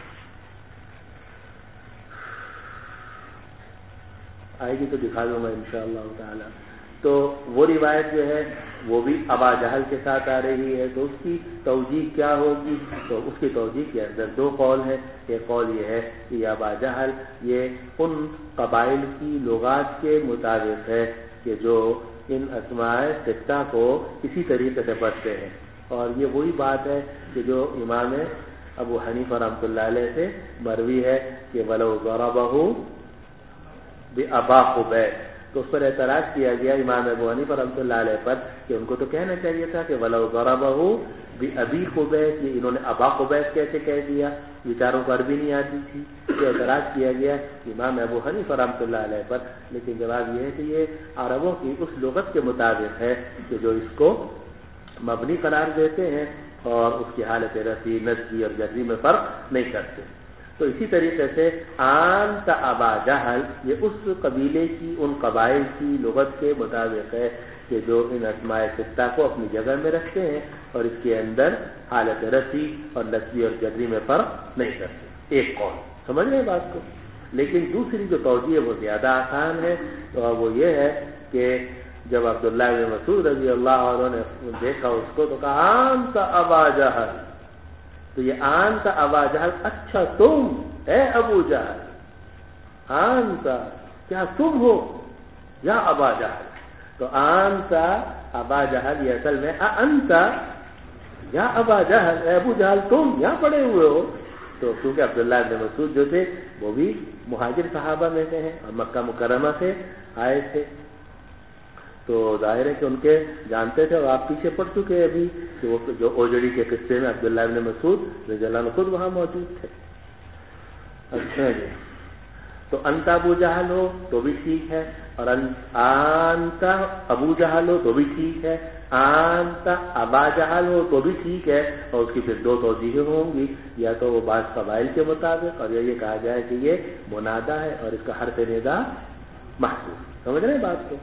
آئے گی تو دکھا دوں گا انشاءاللہ تعالی۔ تو وہ روایت جو ہے وہ بھی ابا جہل کے ساتھ آ رہی ہے، تو اس کی توجیہ کیا ہوگی؟ تو اس کی توجیہ کے اندر دو قول ہیں۔ ایک قول یہ ہے کہ ابا جہل یہ ان قبائل کی لغات کے مطابق ہے کہ جو ان اسماء ستہ کو اسی طریقے سے پڑھتے ہیں، اور یہ وہی بات ہے کہ جو امام ابو حنیفہ رحمۃ اللہ علیہ سے مروی ہے کہ وَلَوْ ضَرَبَهُ بِأَبَا خُبَیب۔ تو اس پر اعتراض کیا گیا امام ابو حنیفہ رحمۃ اللہ علیہ پر کہ ان کو تو کہنا چاہیے تھا کہ وَلَوْ ضَرَبَهُ بِأَبِي خُبَیب، یہ انہوں نے ابا خُبیب کیسے کہہ دیا؟ بیچاروں کو عربی نہیں آتی تھی، تو اعتراض کیا گیا امام ابو حنیفہ رحمۃ اللہ علیہ پر۔ لیکن جواب یہ ہے کہ یہ عربوں کی اس لغت کے مطابق ہے کہ جو اس کو مبنی قرار دیتے ہیں اور اس کی حالت رفعی، نصبی اور جزمی میں فرق نہیں کرتے۔ تو اسی طریقے سے انت ابا جہل یہ اس قبیلے کی، ان قبائل کی لغت کے مطابق ہے کہ جو ان اسماء ستہ کو اپنی جگہ میں رکھتے ہیں اور اس کے اندر حالت رفعی اور نصبی اور جزمی میں فرق نہیں کرتے۔ ایک قول سمجھ رہے ہیں بات کو۔ لیکن دوسری جو توجیہ ہے وہ زیادہ آسان ہے، تو وہ یہ ہے کہ جب عبداللہ بن مسعود رضی اللہ عنہ نے دیکھا اس کو تو کہا انت ابا جہل، تو یہ انت ابا جہل، اچھا تم اے ابو جہل، انت کیا تم ہو یا ابا جہل؟ تو انت ابا جہل یہ اصل میں انت یا ابا جہل، اے ابو جہل تم یہاں پڑے ہوئے ہو۔ تو کیونکہ عبداللہ بن مسعود جو تھے وہ بھی مہاجر صحابہ میں سے ہیں اور مکہ مکرمہ سے آئے تھے، تو ظاہر ہے کہ ان کے جانتے تھے، اور آپ پیچھے پڑ چکے ابھی کہ وہ جو اوجڑی کے قصے میں عبداللہ بن مسعود رضی اللہ عنہ خود وہاں موجود تھے۔ اچھا جی، تو انت ابو جہل ہو تو بھی ٹھیک ہے، اور انت ابو جہل ہو تو بھی ٹھیک ہے، انت ابا جہل ہو تو بھی ٹھیک ہے، اور اس کی پھر دو توجیہیں ہوں گی، یا تو وہ بعض قبائل کے مطابق، اور یہ کہا جائے کہ یہ منادہ ہے اور اس کا حرف ندا محذوف۔ سمجھ رہے ہیں بات کو؟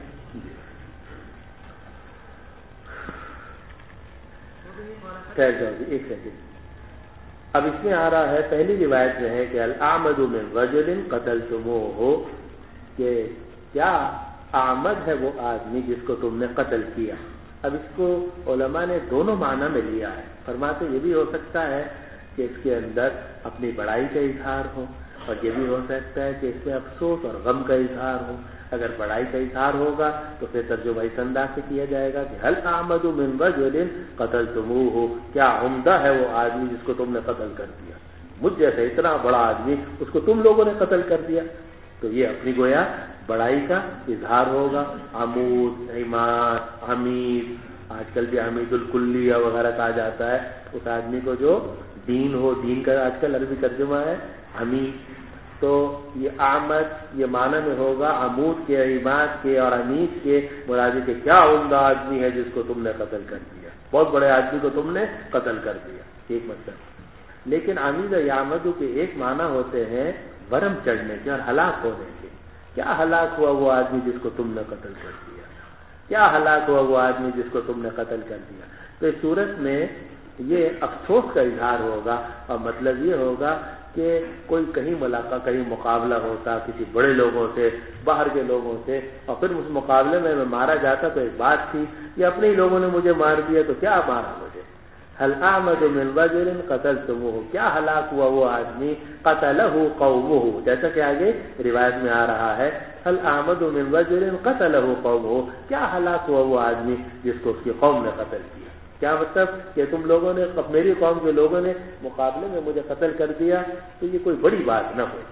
ایک سیکنڈ، اب اس میں آ رہا ہے پہلی روایت میں ہے کہ الاعمد من رجل قتلتموہ، کہ کیا اعمد ہے وہ آدمی جس کو تم نے قتل کیا۔ اب اس کو علماء نے دونوں معنی میں لیا ہے، فرماتے یہ بھی ہو سکتا ہے کہ اس کے اندر اپنی بڑائی کا اظہار ہو، اور یہ بھی ہو سکتا ہے کہ اس میں افسوس اور غم کا اظہار ہو۔ اگر بڑائی کا اظہار ہوگا تو پھر ترجمہ اس انداز سے کیا جائے گا کہ هل اعمد من رجل قتلتموہ، کیا عمدہ ہے وہ آدمی جس کو تم نے قتل کر دیا، مجھ جیسے اتنا بڑا آدمی اس کو تم لوگوں نے قتل کر دیا۔ تو یہ اپنی گویا بڑائی کا اظہار ہوگا۔ عمود، عماد، حمید، آج کل بھی حمید الکلیہ وغیرہ کہا جاتا ہے اس آدمی کو جو دین ہو، دین کا آج کل عربی ترجمہ ہے حمید۔ تو یہ آمد یہ معنی میں ہوگا عمود کے، عماد کے اور حمید کے، مرادی کہ کیا عمدہ آدمی ہے جس کو تم نے قتل کر دیا، بہت بڑے آدمی کو تم نے قتل کر دیا، ایک مطلب۔ لیکن عمید اور آمد کے ایک معنی ہوتے ہیں برم چڑھنے کے اور ہلاک ہونے کے۔ کیا ہلاک ہوا وہ آدمی جس کو تم نے قتل کر دیا، کیا ہلاک ہوا وہ آدمی جس کو تم نے قتل کر دیا۔ تو اس صورت میں یہ افسوس کا اظہار ہوگا، اور مطلب یہ ہوگا کہ کوئی کہیں ملاقات، کہیں مقابلہ ہوتا کسی بڑے لوگوں سے، باہر کے لوگوں سے، اور پھر اس مقابلے میں مارا جاتا تو ایک بات تھی، یہ اپنے ہی لوگوں نے مجھے مار دیا تو کیا مارا مجھے، هل اعمد من رجل قتلتموه، کیا ہلاک ہوا وہ آدمی قتلہ قومه، جیسا کہ آگے روایت میں آ رہا ہے هل اعمد من رجل قتلہ قومه، کیا ہلاک ہوا وہ آدمی جس کو اس کی قوم نے قتل کیا. کیا مطلب کہ تم لوگوں نے، میری قوم کے لوگوں نے مقابلے میں مجھے قتل کر دیا تو یہ کوئی بڑی بات نہ ہو.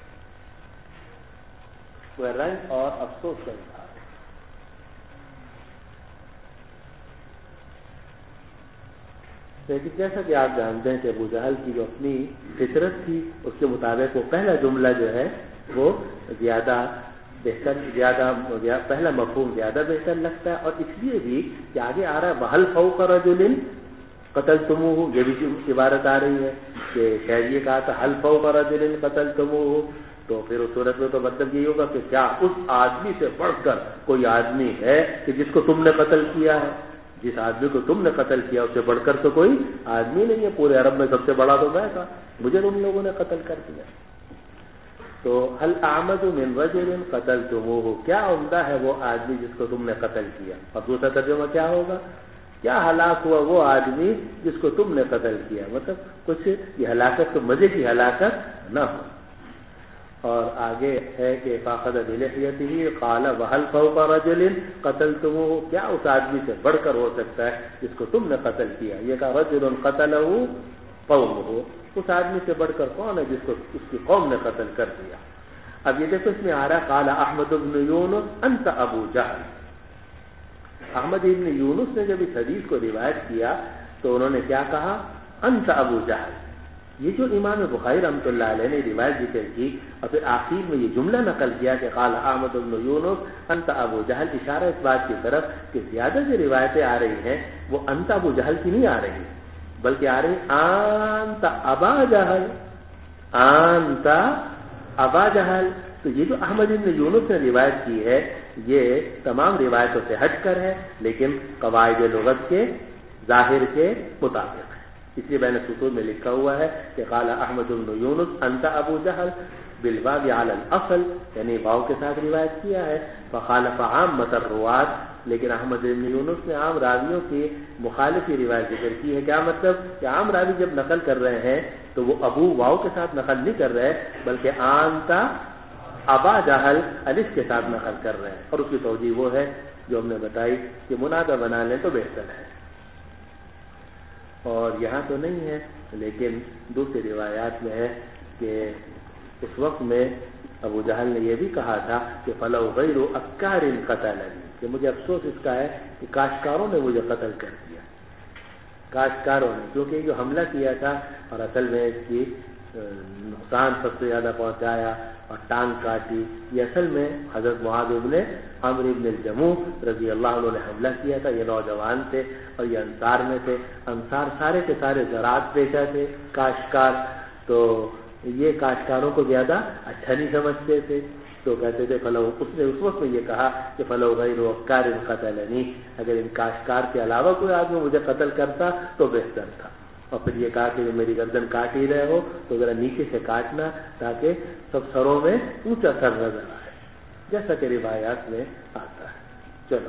وہ رنج اور افسوس کا اظہار. لیکن جیسا کہ آپ جانتے ہیں کہ ابو جہل کی جو اپنی فطرت تھی اس کے مطابق وہ پہلا جملہ جو ہے وہ زیادہ بہتر، پہلا مفہوم زیادہ بہتر لگتا ہے، اور اس لیے بھی کہ آگے آ رہا ہے وَهَلْ فَوْقَ رَجُلٍ قَتَلْتُمُوهُ، یہ بھی عبارت آ رہی ہے کہ شاید یہ کہا تھا هَلْ فَوْقَ رَجُلٍ قَتَلْتُمُوهُ، تو پھر اس صورت میں تو مطلب یہی ہوگا کہ کیا اس آدمی سے بڑھ کر کوئی آدمی ہے کہ جس کو تم نے قتل کیا ہے؟ جس آدمی کو تم نے قتل کیا اس سے بڑھ کر تو کوئی آدمی نہیں ہے، پورے عرب میں سب سے بڑا تو میں تھا، مجھے تم لوگوں نے قتل کر دیا. تو هل اعمد من رجل قتلتموه، کیا عمدہ ہے وہ آدمی جس کو تم نے قتل کیا. اور دوسرا ترجمہ کیا ہوگا؟ کیا ہلاک ہوا وہ آدمی جس کو تم نے قتل کیا. مطلب کچھ یہ ہلاکت تو مزے کی ہلاکت نہ ہو. اور آگے ہے کہ فاخذ بلحیتہ قال وهل فوق رجل قتلتموه، کیا اس آدمی سے بڑھ کر ہو سکتا ہے جس کو تم نے قتل کیا. یہ کہا رجل قتلہ قومه، اس آدمی سے بڑھ کر کون ہے جس کو اس کی قوم نے قتل کر دیا. اب یہ دیکھو اس میں آ رہا ہے قال احمد بن یونس انت ابو جہل. احمد بن یونس نے جب اس حدیث کو روایت کیا تو انہوں نے کیا کہا؟ انت ابو جہل. یہ جو امام بخاری رحمۃ اللہ علیہ نے روایت ذکر کی اور پھر آخر میں یہ جملہ نقل کیا کہ قال احمد بن یونس انت ابو جہل، اشارہ اس بات کی طرف کہ زیادہ جو روایتیں آ رہی ہیں وہ انت ابو جہل کی نہیں آ رہی بلکہ آ رہی انت ابا جہل، انت ابا جہل. تو یہ جو احمد بن یونس نے روایت کی ہے یہ تمام روایتوں سے ہٹ کر ہے لیکن قواعد لغت کے ظاہر کے مطابق. اس لیے میں نے سطور میں لکھا ہوا ہے کہ قال احمد بن یونس انت ابو جہل بالواو علی الاصل، یعنی واو کے ساتھ روایت کیا ہے. فخالف عامۃ الرواة، لیکن احمد بن یونس نے عام راویوں کی مخالفی روایت ذکر کی ہے. کیا مطلب کہ عام راوی جب نقل کر رہے ہیں تو وہ ابو واو کے ساتھ نقل نہیں کر رہے بلکہ انت ابا جہل الف کے ساتھ نقل کر رہے ہیں. اور اس کی توجیہ وہ ہے جو ہم نے بتائی کہ منادہ بنا لیں تو بہتر ہے. اور یہاں تو نہیں ہے لیکن دوسری روایات میں ہے کہ اس وقت میں ابو جہل نے یہ بھی کہا تھا کہ فلو غیر اکار قتلنی، کہ مجھے افسوس اس کا ہے کہ کاشتکاروں نے مجھے قتل کر دیا. کاشتکاروں نے، کیونکہ جو حملہ کیا تھا اور اصل میں اس کی نقصان سب سے زیادہ پہنچایا اور ٹانگ کاٹی، یہ اصل میں حضرت معاذ ابن عمرو بن الجموح رضی اللہ عنہ نے حملہ کیا تھا. یہ نوجوان تھے اور یہ انصار میں تھے. انصار سارے کے سارے زراعت پیشہ تھے، کاشتکار، تو یہ کاشتکاروں کو زیادہ اچھا نہیں سمجھتے تھے تو کہتے تھے فلو، اس نے اس وقت میں یہ کہا کہ فلو غیر اکار قتلنی، اگر ان کاشتکار کے علاوہ کوئی آدمی مجھے قتل کرتا تو بہتر تھا. اور پھر یہ کہا کہ میری گردن کاٹ ہی رہے ہو تو ذرا نیچے سے کاٹنا تاکہ سب سروں میں اونچا سر نظر آئے، جیسا کہ روایات میں آتا ہے. چلو،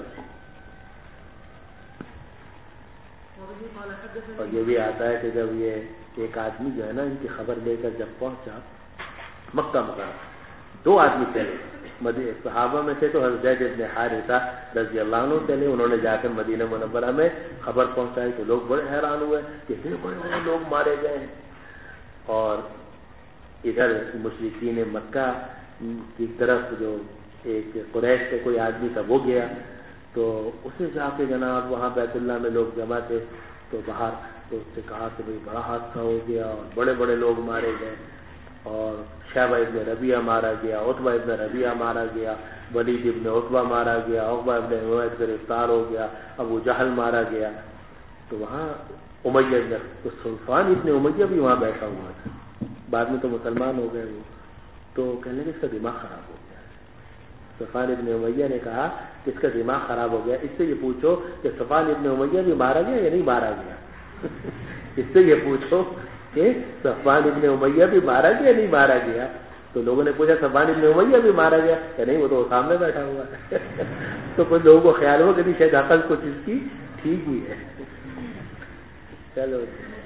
اور یہ بھی آتا ہے کہ جب یہ ایک آدمی جو ہے نا ان کی خبر لے کر جب پہنچا مکہ مکرمہ، دو آدمی چلے صحابہ میں سے تو حضرت زید بن حارثہ رضی اللہ عنہ چلے. انہوں نے جا کر مدینہ منورہ میں خبر پہنچائی تو لوگ بڑے حیران ہوئے کہ اتنے بڑے بڑے لوگ مارے گئے ہیں. اور ادھر مشرکین مکہ کی طرف جو ایک قریش سے کوئی آدمی تھا وہ گیا تو اسے جا کے جناب وہاں بیت اللہ میں لوگ جمع تھے تو باہر تو اس سے کہا کہ بھائی بڑا حادثہ ہو گیا اور بڑے بڑے لوگ مارے گئے اور شیبہ ابن ربیعہ مارا گیا، عتبہ ابن ربیعہ مارا گیا، ولید ابن عتبہ مارا گیا، عقبہ ابن عمیہ گرفتار ہو گیا، ابو جہل مارا گیا. تو وہاں امیہ تو صفوان ابن امیہ بھی وہاں بیٹھا ہوا تھا، بعد میں تو مسلمان ہو گئے وہ. تو کہنے لگے اس کا دماغ خراب ہو گیا. صفوان ابن امیہ نے کہا کہ اس کا دماغ خراب ہو گیا، اس سے یہ پوچھو کہ صفوان ابن امیہ بھی مارا گیا یا نہیں مارا گیا. اس سے یہ پوچھو کہ صفوان ابن امیہ بھی مارا گیا یا نہیں مارا گیا. تو لوگوں نے پوچھا صفوان ابن امیہ بھی مارا گیا کہ نہیں، وہ تو سامنے بیٹھا ہوا ہے. تو کچھ لوگوں کو خیال ہوا کہ نہیں شاید عقل کچھ اس کی ٹھیک ہی ہے. چلو.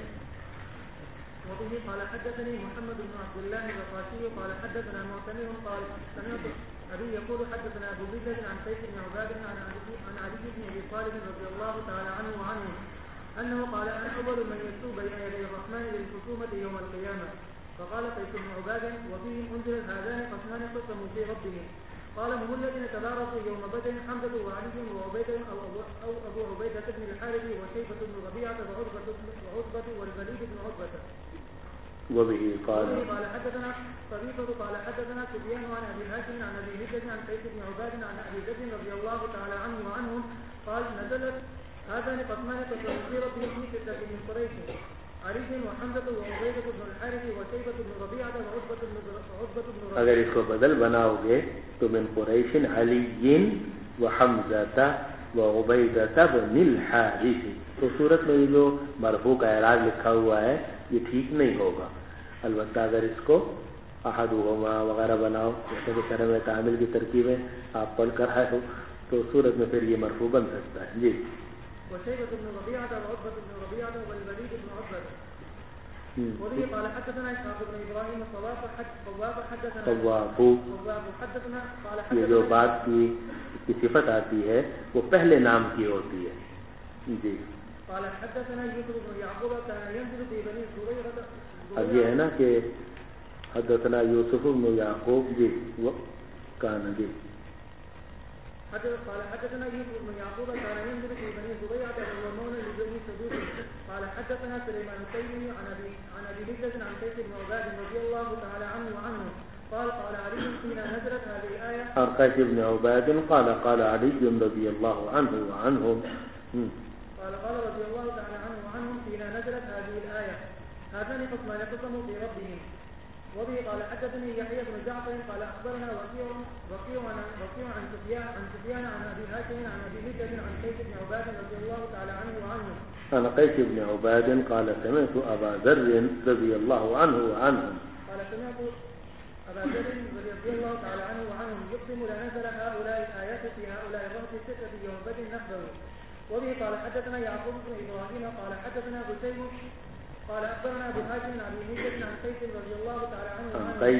وبه قال حدثني محمد بن عبد الله الرقاشي قال حدثنا معتمر قال سمعت أبي يقول حدثنا أبو بكر عن سيف بن عباد عن علي بن أبي طالب رضي الله تعالى عنه وعنه أنه قال أنا أول من يكتب بين يدي الرحمن للخصومة يوم القيامة. فقال سيف بن عباد وفيهم أنزلت هذان قسمان قسموا في ربهم قال هم الذين تباركوا يوم بدر حمزة وعلي وعبيدة أو أبو عبيدة بن الحارث وشيبة بن ربيعة وعتبة والوليد بن عتبة. وبه قال حدثنا طريقة قال حدثنا سفيان عن أبي هاشم عن أبي هشام عن سيف بن عباد عن أبي بكر رضي الله تعالى عنه وعنهم قال نزلت هذان قسمان قسموا في ربهم في ستة من قريش علي وحمزة وعبيدة بن الحارث وشيبة بن ربيعة وعتبة بن ربيعة. اگر اس کو بدل بناؤ گے تو من قریش علی وحمزة وعبیدة بن الحارث، تو صورت میں جو مرفوع کا اعراب لکھا ہوا ہے یہ ٹھیک نہیں ہوگا. البتہ اگر اس کو احدہما وغیرہ بناؤ، جیسے کہ شرح میں تعمیل کی ترکیبیں آپ پڑھ کر آئے ہو، تو صورت میں پھر یہ مرفوع بن سکتا ہے. جی. وشيبة بن ربيعة وعتبة بن ربيعة والوليد بن عتبة. وبه قال حدثنا إسحاق بن إبراهيم الصواف حدثنا قال یہ جو بات کی صفت آتی ہے وہ پہلے نام کی ہوتی ہے. جی. قال حدثنا يوسف بن يعقوب كان ينزل في بني زبيرة. اب یہ ہے نا کہ حدثنا یوسف بن یعقوب جی کان جی. قال حدثنا يوسف بن يعقوب كان ينزل في بني زبيرة وهو مولى لبني سدود. قال حدثنا سليمان التيمي عن ابي هشام عن سيف بن عباد رضي الله تعالى عنه وعنه قال قال علي حين نزلت هذه الآية. عن قيس بن عباد قال علي رضي الله عنه وعنهم قال رضي الله تعالى عنه وعنهم حين نزلت هذه الآية هذان قسمان قسموا في ربهم. وبه قال حدثني يحيى بن جعفر قال أخبرنا وكيع عن سفيان عن أبي هاشم عن أبي هشام عن قيس بن عباد رضي الله تعالى عنه وعنه. عن قيس بن عباد قال سمعت أبا ذر رضي الله عنه وعنهم. قال سمعت أبا ذر رضي الله تعالى عنه وعنهم يقسم لنزل هؤلاء الآيات في هؤلاء الرهط الستة يوم بدر نحبه. وبه قال حدثنا يعقوب بن إبراهيم قال حدثنا بسيم قال أخبرنا أبو هاشم عن أبي هشام عن قيس رضي الله تعالى عنه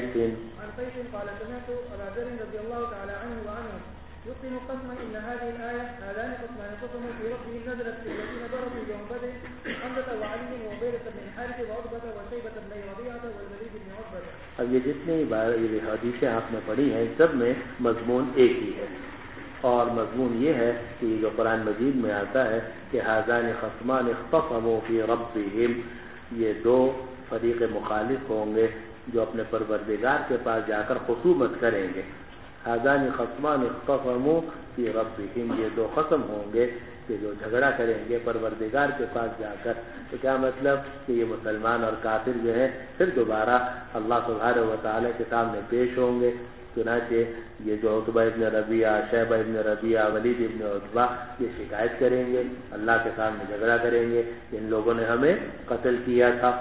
عن قيس قال سمعت أبا ذر رضي الله تعالى عنه وعنه يقسم قسما إن هذه الآية هذان قسمان قسموا في ربهم نزلت في الذين ضربوا يوم بدر حمزة وعلي وعبيدة بن الحارث وعتبة وشيبة بن ربيعة والوليد بن عتبة. اب یہ جتنی حدیثیں آپ نے پڑھی ہیں سب میں مضمون ایک ہی ہے، اور مضمون یہ ہے کہ جو قرآن مجید میں آتا ہے کہ هذان خصمان اختصموا في ربهم، یہ دو فریق مخالف ہوں گے جو اپنے پروردگار کے پاس جا کر خصومت کریں گے. هذان خصمان اختصموا في ربهم، یہ دو خصم ہوں گے کہ جو جھگڑا کریں گے پروردگار کے پاس جا کر. تو کیا مطلب کہ یہ مسلمان اور کافر جو ہیں پھر دوبارہ اللہ سبحانہ و تعالی کے سامنے پیش ہوں گے. چنانچہ یہ جو عتبہ ابن ربیعہ، شیبہ ابن ربیعہ، ولید ابن عتبہ یہ شکایت کریں گے، اللہ کے سامنے جھگڑا کریں گے، ان لوگوں نے ہمیں قتل کیا تھا.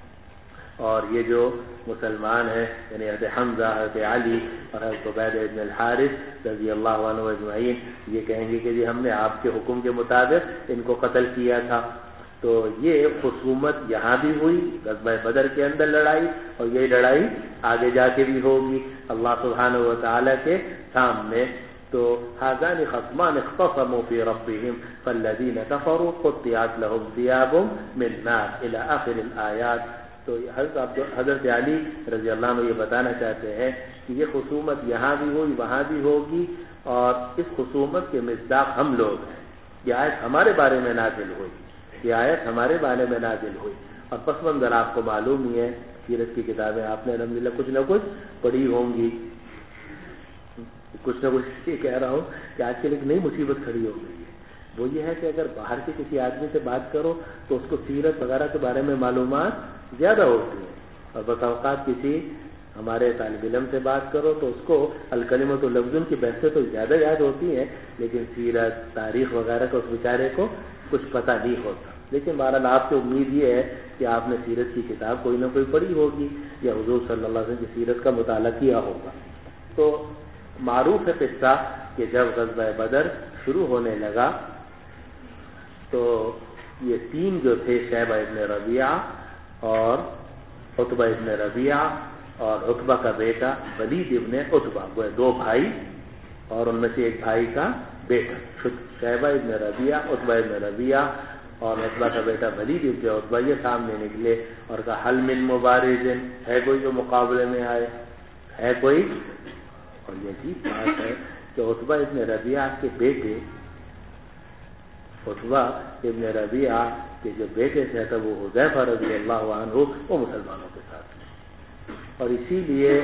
اور یہ جو مسلمان ہیں یعنی حضرت حمزہ، حضرت علی اور حضرت عبیدہ ابن الحارث رضی اللہ عنہ اجمعین یہ کہیں گے کہ جی ہم نے آپ کے حکم کے مطابق ان کو قتل کیا تھا. تو یہ خصومت یہاں بھی ہوئی غزوہ بدر کے اندر لڑائی، اور یہ لڑائی آگے جا کے بھی ہوگی اللہ سبحانہ و تعالی کے سامنے. تو هذان خصمان اختصموا في ربهم فالذين كفروا قطعت لهم ثياب من نار الى آخر الآیات. تو حضرت علی رضی اللہ عنہ یہ بتانا چاہتے ہیں کہ یہ خصومت یہاں بھی ہوئی وہاں بھی ہوگی، اور اس خصومت کے مصداق ہم لوگ ہیں. یہ آیت ہمارے بارے میں نازل ہوئی، یہ آیت ہمارے بارے میں نازل ہوئی. اور پس منظر آپ کو معلوم ہی ہے، سیرت کی کتابیں آپ نے الحمدللہ کچھ نہ کچھ پڑھی ہوں گی. کچھ نہ کچھ یہ کہہ رہا ہوں کہ آج کل ایک نئی مصیبت کھڑی ہو گئی ہے، وہ یہ ہے کہ اگر باہر کے کسی آدمی سے بات کرو تو اس کو سیرت وغیرہ کے بارے میں معلومات زیادہ ہوتی ہیں، اور بس اوقات کسی ہمارے طالب علم سے بات کرو تو اس کو الکلمۃ واللفظ کی بحثیں تو زیادہ یاد ہوتی ہیں، لیکن سیرت تاریخ وغیرہ کا اس بیچارے کو کچھ پتہ نہیں ہوتا. لیکن بہرحال آپ سے امید یہ ہے کہ آپ نے سیرت کی کتاب کوئی نہ کوئی پڑھی ہوگی یا حضور صلی اللہ علیہ وسلم کی سیرت کا مطالعہ کیا ہوگا. تو معروف ہے قصہ کہ جب غزوہ بدر شروع ہونے لگا تو یہ تین جو تھے شیبہ ابن ربیعہ اور عتبہ ابن ربیعہ اور عتبہ کا بیٹا ولید ابن عتبہ، وہ دو بھائی اور ان میں سے ایک بھائی کا بیٹا شیبہ ابن ربیعہ، عتبہ ابن ربیعہ اور عتبہ کا بیٹا ولید ابن عتبہ یہ سامنے نکلے اور کہا حل من مبارز، ہے کوئی جو مقابلے میں آئے، ہے کوئی؟ اور یہ عجیب بات ہے کہ عتبہ ابن ربیعہ کے بیٹے، عتبہ ابن ربیعہ کے جو بیٹے تھے تو وہ حذیفہ رضی اللہ عنہ، وہ مسلمانوں کے ساتھ تھے، اور اسی لیے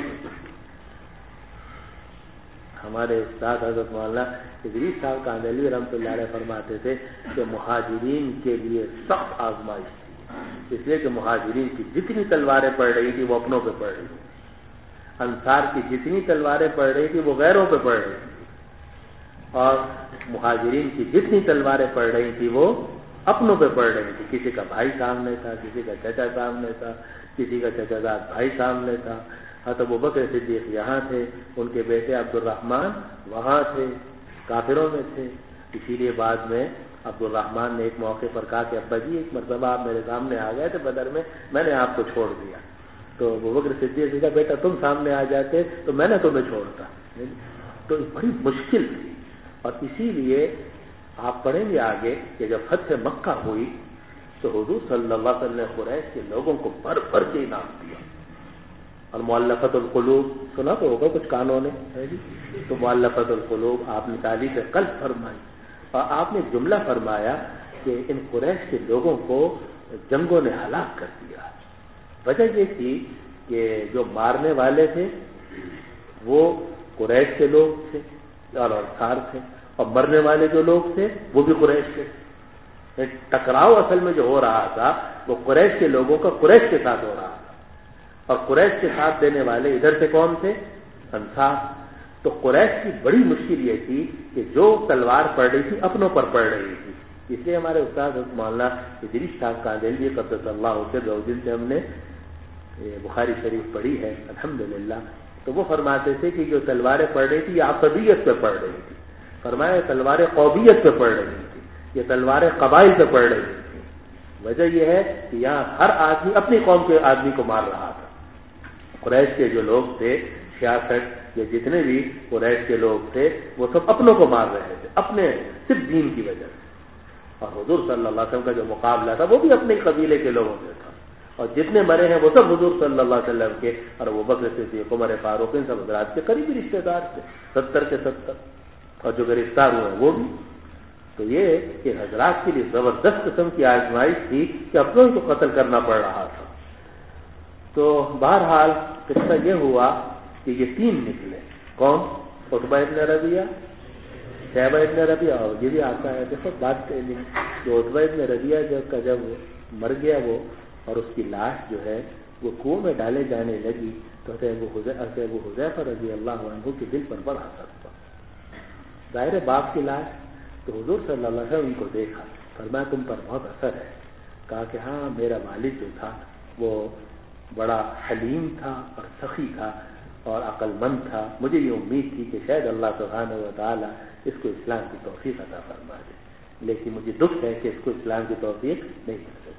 ہمارے استاد حضرت مولانا ادریس صاحب کاندھلی رحمۃ اللہ علیہ فرماتے تھے کہ مہاجرین کے لیے سخت آزمائش تھی، اس لیے کہ مہاجرین کی جتنی تلواریں پڑ رہی تھی وہ اپنوں پہ پڑ رہی تھی، انصار کی جتنی تلواریں پڑ رہی تھی وہ غیروں پہ پڑ رہی تھی، اور مہاجرین کی جتنی تلواریں پڑ رہی تھی وہ اپنوں پہ پڑ رہی تھی۔ کسی کا بھائی سامنے تھا، کسی کا چچا سامنے تھا، کسی کا چچا زاد بھائی سامنے تھا، حضرت ابوبکر صدیق یہاں تھے، ان کے بیٹے عبد الرحمن وہاں تھے، کافروں میں تھے۔ اسی لیے بعد میں عبد الرحمن نے ایک موقع پر کہا کہ ابا جی ایک مرتبہ آپ میرے سامنے آ گئے تھے بدر میں نے آپ کو چھوڑ دیا، تو ابوبکر صدیق نے کہا بیٹا تم سامنے آ جاتے تو میں نے تمہیں چھوڑتا۔ تو بڑی مشکل تھی، اور اسی لیے آپ پڑھیں گے آگے کہ جب فتح مکہ ہوئی تو حضور صلی اللہ علیہ وسلم نے قریش کے لوگوں کو بھر بھر کے انعام دیا، اور مؤلفۃ القلوب سنا تو ہوگا کچھ کانوں نے، تو مؤلفۃ القلوب آپ نے تعلیق قلب فرمائی، اور آپ نے جملہ فرمایا کہ ان قریش کے لوگوں کو جنگوں نے ہلاک کر دیا۔ وجہ یہ تھی کہ جو مارنے والے تھے وہ قریش کے لوگ تھے اور انصار تھے، اور مرنے والے جو لوگ تھے وہ بھی قریش کے۔ ٹکراؤ اصل میں جو ہو رہا تھا وہ قریش کے لوگوں کا قریش کے ساتھ ہو رہا تھا، اور قریش کے ساتھ دینے والے ادھر سے کون تھے؟ انصار۔ تو قریش کی بڑی مشکل یہ تھی کہ جو تلوار پڑ رہی تھی اپنوں پر پڑ رہی تھی، اس لیے ہمارے استاد مولانا ادریس صاحب کاندھلی قدس اللہ کے جن سے ہم نے بخاری شریف پڑھی ہے الحمدللہ، تو وہ فرماتے تھے کہ جو تلواریں پڑ رہی تھی یہ عصبیت پہ پڑ رہی تھی، فرمایا تلواریں قومیت پہ پڑ رہی تھی، یہ تلواریں قبائل پہ پڑ رہی تھی۔ وجہ یہ ہے کہ یہاں ہر آدمی اپنی قوم کے آدمی کو مار رہا تھا۔ قریش کے جو لوگ تھے 66 یا جتنے بھی قریش کے لوگ تھے وہ سب اپنوں کو مار رہے تھے، اپنے صرف دین کی وجہ سے، اور حضور صلی اللہ علیہ وسلم کا جو مقابلہ تھا وہ بھی اپنے قبیلے کے لوگوں سے تھا، اور جتنے مرے ہیں وہ سب حضور صلی اللہ علیہ وسلم کے اور ابوبکر صدیق عمر فاروق ان سب حضرات کے قریبی رشتے دار تھے، 70 کے 70، اور جو گرفتار ہوئے وہ بھی۔ تو یہ کہ حضرات کے لیے زبردست قسم کی آزمائش تھی کہ اپنوں کو قتل کرنا پڑ رہا تھا۔ تو بہرحال قصہ یہ ہوا کہ یہ تین نکلے، کون؟ عتبہ ابن ربیعہ، شیبہ ابن ربیعہ، اور یہ بھی آتا ہے دیکھو بات جو عتبہ ابن ربیعہ جب مر گیا وہ، اور اس کی لاش جو ہے وہ کنویں میں ڈالے جانے لگی تو ابو حذیفہ رضی اللہ عنہ کے دل پر بڑا اثر ہوا۔ ظاہر باپ کی لاش، تو حضور صلی اللہ علیہ وسلم ان کو دیکھا، فرمایا تم پر بہت اثر ہے، کہا کہ ہاں میرا والد جو تھا وہ بڑا حلیم تھا اور سخی تھا اور عقل مند تھا، مجھے یہ امید تھی کہ شاید اللہ سبحانہ و تعالیٰ اس کو اسلام کی توفیق عطا فرما دے، لیکن مجھے دکھ ہے کہ اس کو اسلام کی توفیق نہیں مل سکی۔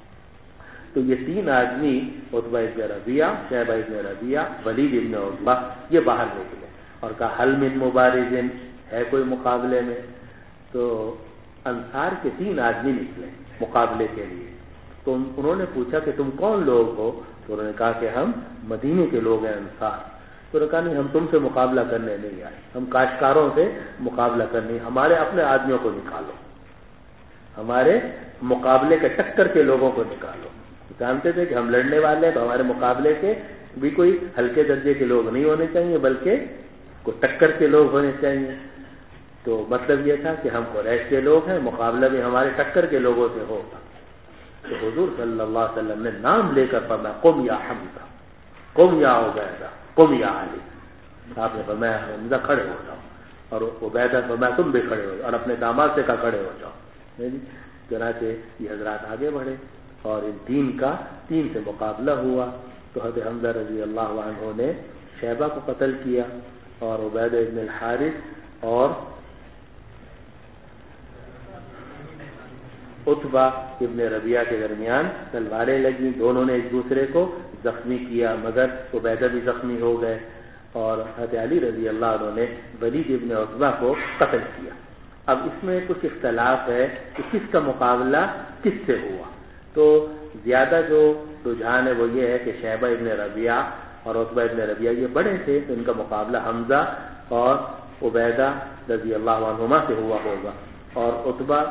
تو یہ تین آدمی عتبہ ابن ربیعہ، شیبہ ابن ربیعہ، ولید ابن عتبہ یہ باہر نکلے اور کہا حل من مبارزن، ہے کوئی مقابلے میں؟ تو انصار کے تین آدمی نکلے مقابلے کے لیے، تو انہوں نے پوچھا کہ تم کون لوگ ہو؟ تو انہوں نے کہا کہ ہم مدینے کے لوگ ہیں انصار۔ تو انہوں نے کہا نہیں ہم تم سے مقابلہ کرنے نہیں آئے، ہم کاشتکاروں سے مقابلہ کرنے، ہمارے اپنے آدمیوں کو نکالو، ہمارے مقابلے کے ٹکر کے لوگوں کو نکالو۔ جانتے تھے کہ ہم لڑنے والے ہیں تو ہمارے مقابلے کے بھی کوئی ہلکے درجے کے لوگ نہیں ہونے چاہیے بلکہ کوئی ٹکر کے لوگ ہونے چاہیے۔ تو مطلب یہ تھا کہ ہم قریش کے لوگ ہیں، مقابلہ بھی ہمارے ٹکر کے لوگوں سے ہوگا۔ تو حضور صلی اللہ علیہ وسلم نے نام لے کر فرمایا قم یا حمزہ، قم یا عبیدہ، قم یا علی۔ آپ نے فرمایا حمزہ کھڑے ہو جاؤ، اور عبیدہ فرمایا تم بھی کھڑے ہو جاؤ، اور اپنے داماد سے کہا کھڑے ہو جاؤ۔ چنانچہ یہ حضرات آگے بڑھے اور ان تین سے مقابلہ ہوا۔ تو حضرت حمزہ رضی اللہ عنہ نے شیبہ کو قتل کیا، اور عبیدہ ابن الحارث اور عتبہ ابن ربیعہ کے درمیان تلواریں لگیں، دونوں نے ایک دوسرے کو زخمی کیا، مگر عبیدہ بھی زخمی ہو گئے، اور حضرت علی رضی اللہ عنہ نے ولید ابن عتبہ کو قتل کیا۔ اب اس میں کچھ اختلاف ہے کہ کس کا مقابلہ کس سے ہوا، تو زیادہ جو رجحان ہے وہ یہ ہے کہ شیبہ ابن ربیعہ اور عتبہ ابن ربیعہ یہ بڑے تھے، تو ان کا مقابلہ حمزہ اور عبیدہ رضی اللہ عنہما سے ہوا ہوگا، اور عتبہ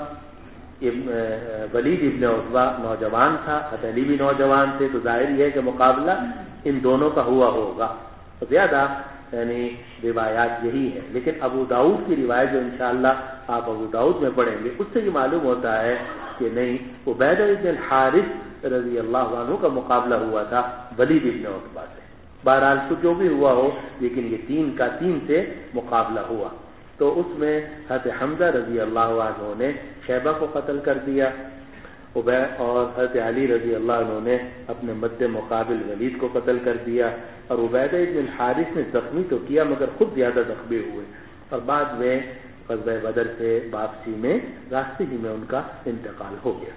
ولید ابن عتبہ نوجوان تھا، حضرت علی بھی نوجوان تھے، تو ظاہر یہ ہے کہ مقابلہ ان دونوں کا ہوا ہوگا۔ تو زیادہ یعنی روایات یہی ہے، لیکن ابو داؤد کی روایت جو انشاءاللہ آپ ابو داؤد میں پڑھیں گے، اس سے یہ معلوم ہوتا ہے کہ نہیں، عبیدہ ابن الحارث رضی اللہ عنہ کا مقابلہ ہوا تھا ولید ابن عتبہ سے۔ بہرحال کچھ جو بھی ہوا ہو، لیکن یہ 3 کا 3 سے مقابلہ ہوا، تو اس میں حضرت حمزہ رضی اللہ عنہ نے شیبہ کو قتل کر دیا، اور حضرت علی رضی اللہ عنہ نے اپنے مد مقابل ولید کو قتل کر دیا، اور عبیدہ ابن الحارث نے زخمی تو کیا مگر خود زیادہ زخمی ہوئے، اور بعد میں غزوہ بدر سے واپسی میں راستے ہی میں ان کا انتقال ہو گیا۔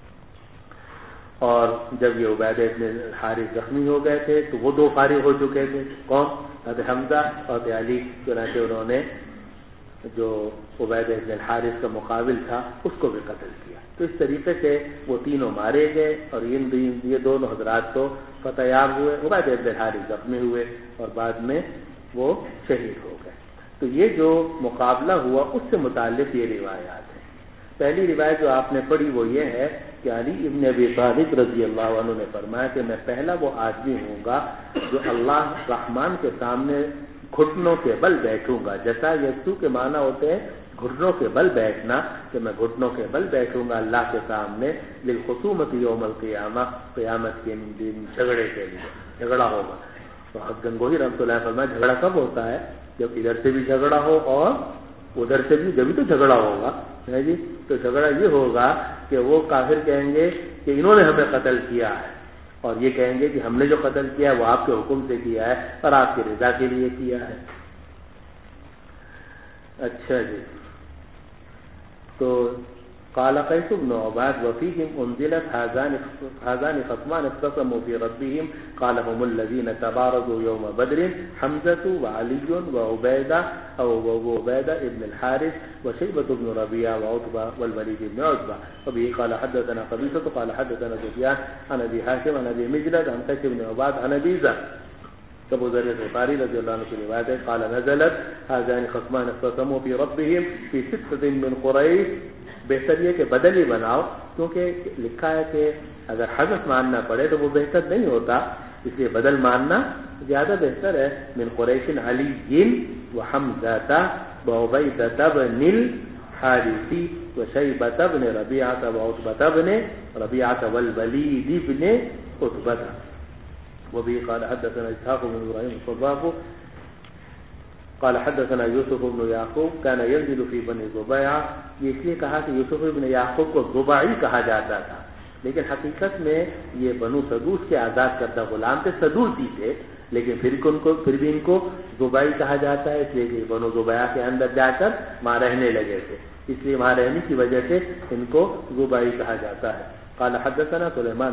اور جب یہ عبیدہ ابن الحارث زخمی ہو گئے تھے تو وہ 2 فارغ ہو چکے تھے، کون؟ حضرت حمزہ اور حضرت علی، چنانچہ انہوں نے جو عبیدہ ابن الحارث کا مقابل تھا اس کو بھی قتل کیا۔ تو اس طریقے سے وہ تینوں مارے گئے، اور یہ دونوں حضرات تو فتح یاب ہوئے، عبیدہ ابن الحارث زخمی ہوئے اور بعد میں وہ شہید ہو گئے۔ تو یہ جو مقابلہ ہوا اس سے متعلق یہ روایات ہیں۔ پہلی روایت جو آپ نے پڑھی وہ یہ ہے کہ علی ابن ابی طالب رضی اللہ عنہ نے فرمایا کہ میں پہلا وہ آدمی ہوں گا جو اللہ رحمان کے سامنے گھٹنوں کے بل بیٹھوں گا۔ جیسا یسو کے معنی ہوتے ہیں گھٹنوں کے بل بیٹھنا، کہ میں گھٹنوں کے بل بیٹھوں گا اللہ کے سامنے، للخصومت یوم القیامہ، قیامت کے دن جھگڑے کے لیے، جھگڑا ہوگا۔ تو گنگوہی رحمۃ اللہ فرمایا جھگڑا کب ہوتا ہے؟ جب ادھر سے بھی جھگڑا ہو اور ادھر سے بھی، جبھی تو جھگڑا ہوگا ہے جی۔ تو جھگڑا یہ ہوگا کہ وہ کافر کہیں گے کہ انہوں نے ہمیں قتل کیا ہے، اور یہ کہیں گے کہ ہم نے جو قتل کیا ہے وہ آپ کے حکم سے کیا ہے اور آپ کی رضا کے لیے کیا ہے۔ اچھا جی، تو قال قیس بن عباد وفيهم انزلت هذان خصمان اختصموا في ربهم قال هم الذين تبارزوا يوم بدر حمزة وعلي وعبيدة ابن الحارث وشيبة بن ربيعة وعتبة والوليد بن عتبة. وبه قال حدثنا قبيصة قال حدثنا سفيان عن ابي هاشم عن ابي مجلد عن قيس بن عباد عن ابي ذر. ابو ذر الغفاري رضی اللہ عنہ کی روایت ہے قال نزلت هذان خصمان اختصموا في ربهم في 6 من قريش. بہتر یہ کہ بدل ہی بناؤ، کیونکہ لکھا ہے کہ اگر حذف ماننا پڑے تو وہ بہتر نہیں ہوتا، اس لیے بدل ماننا زیادہ بہتر ہے۔ من قریش علی وحمزہ وعبیدہ بن الحارث وشیبہ بن ربیعہ وعتبہ بن ربیعہ والولید بن عتبہ. وبه قال حدثنا اسحاق بن ابراهيم الصباح قال حدثنا یوسف بن یعقوب كان ينزل في بني زبیعہ. یہ اس لیے کہا کہ یوسف بن یعقوب کو زبعی کہا جاتا تھا، لیکن حقیقت میں یہ بنو سدوس کے آزاد کردہ غلام تھے، سدوسی تھے، لیکن پھر بھی ان کو زبعی کہا جاتا ہے، اس لیے کہ بنو زبیعہ کے اندر جا کر وہاں رہنے لگے تھے، اس لیے وہاں رہنے کی وجہ سے ان کو زبعی کہا جاتا ہے. قال حدثنا سليمان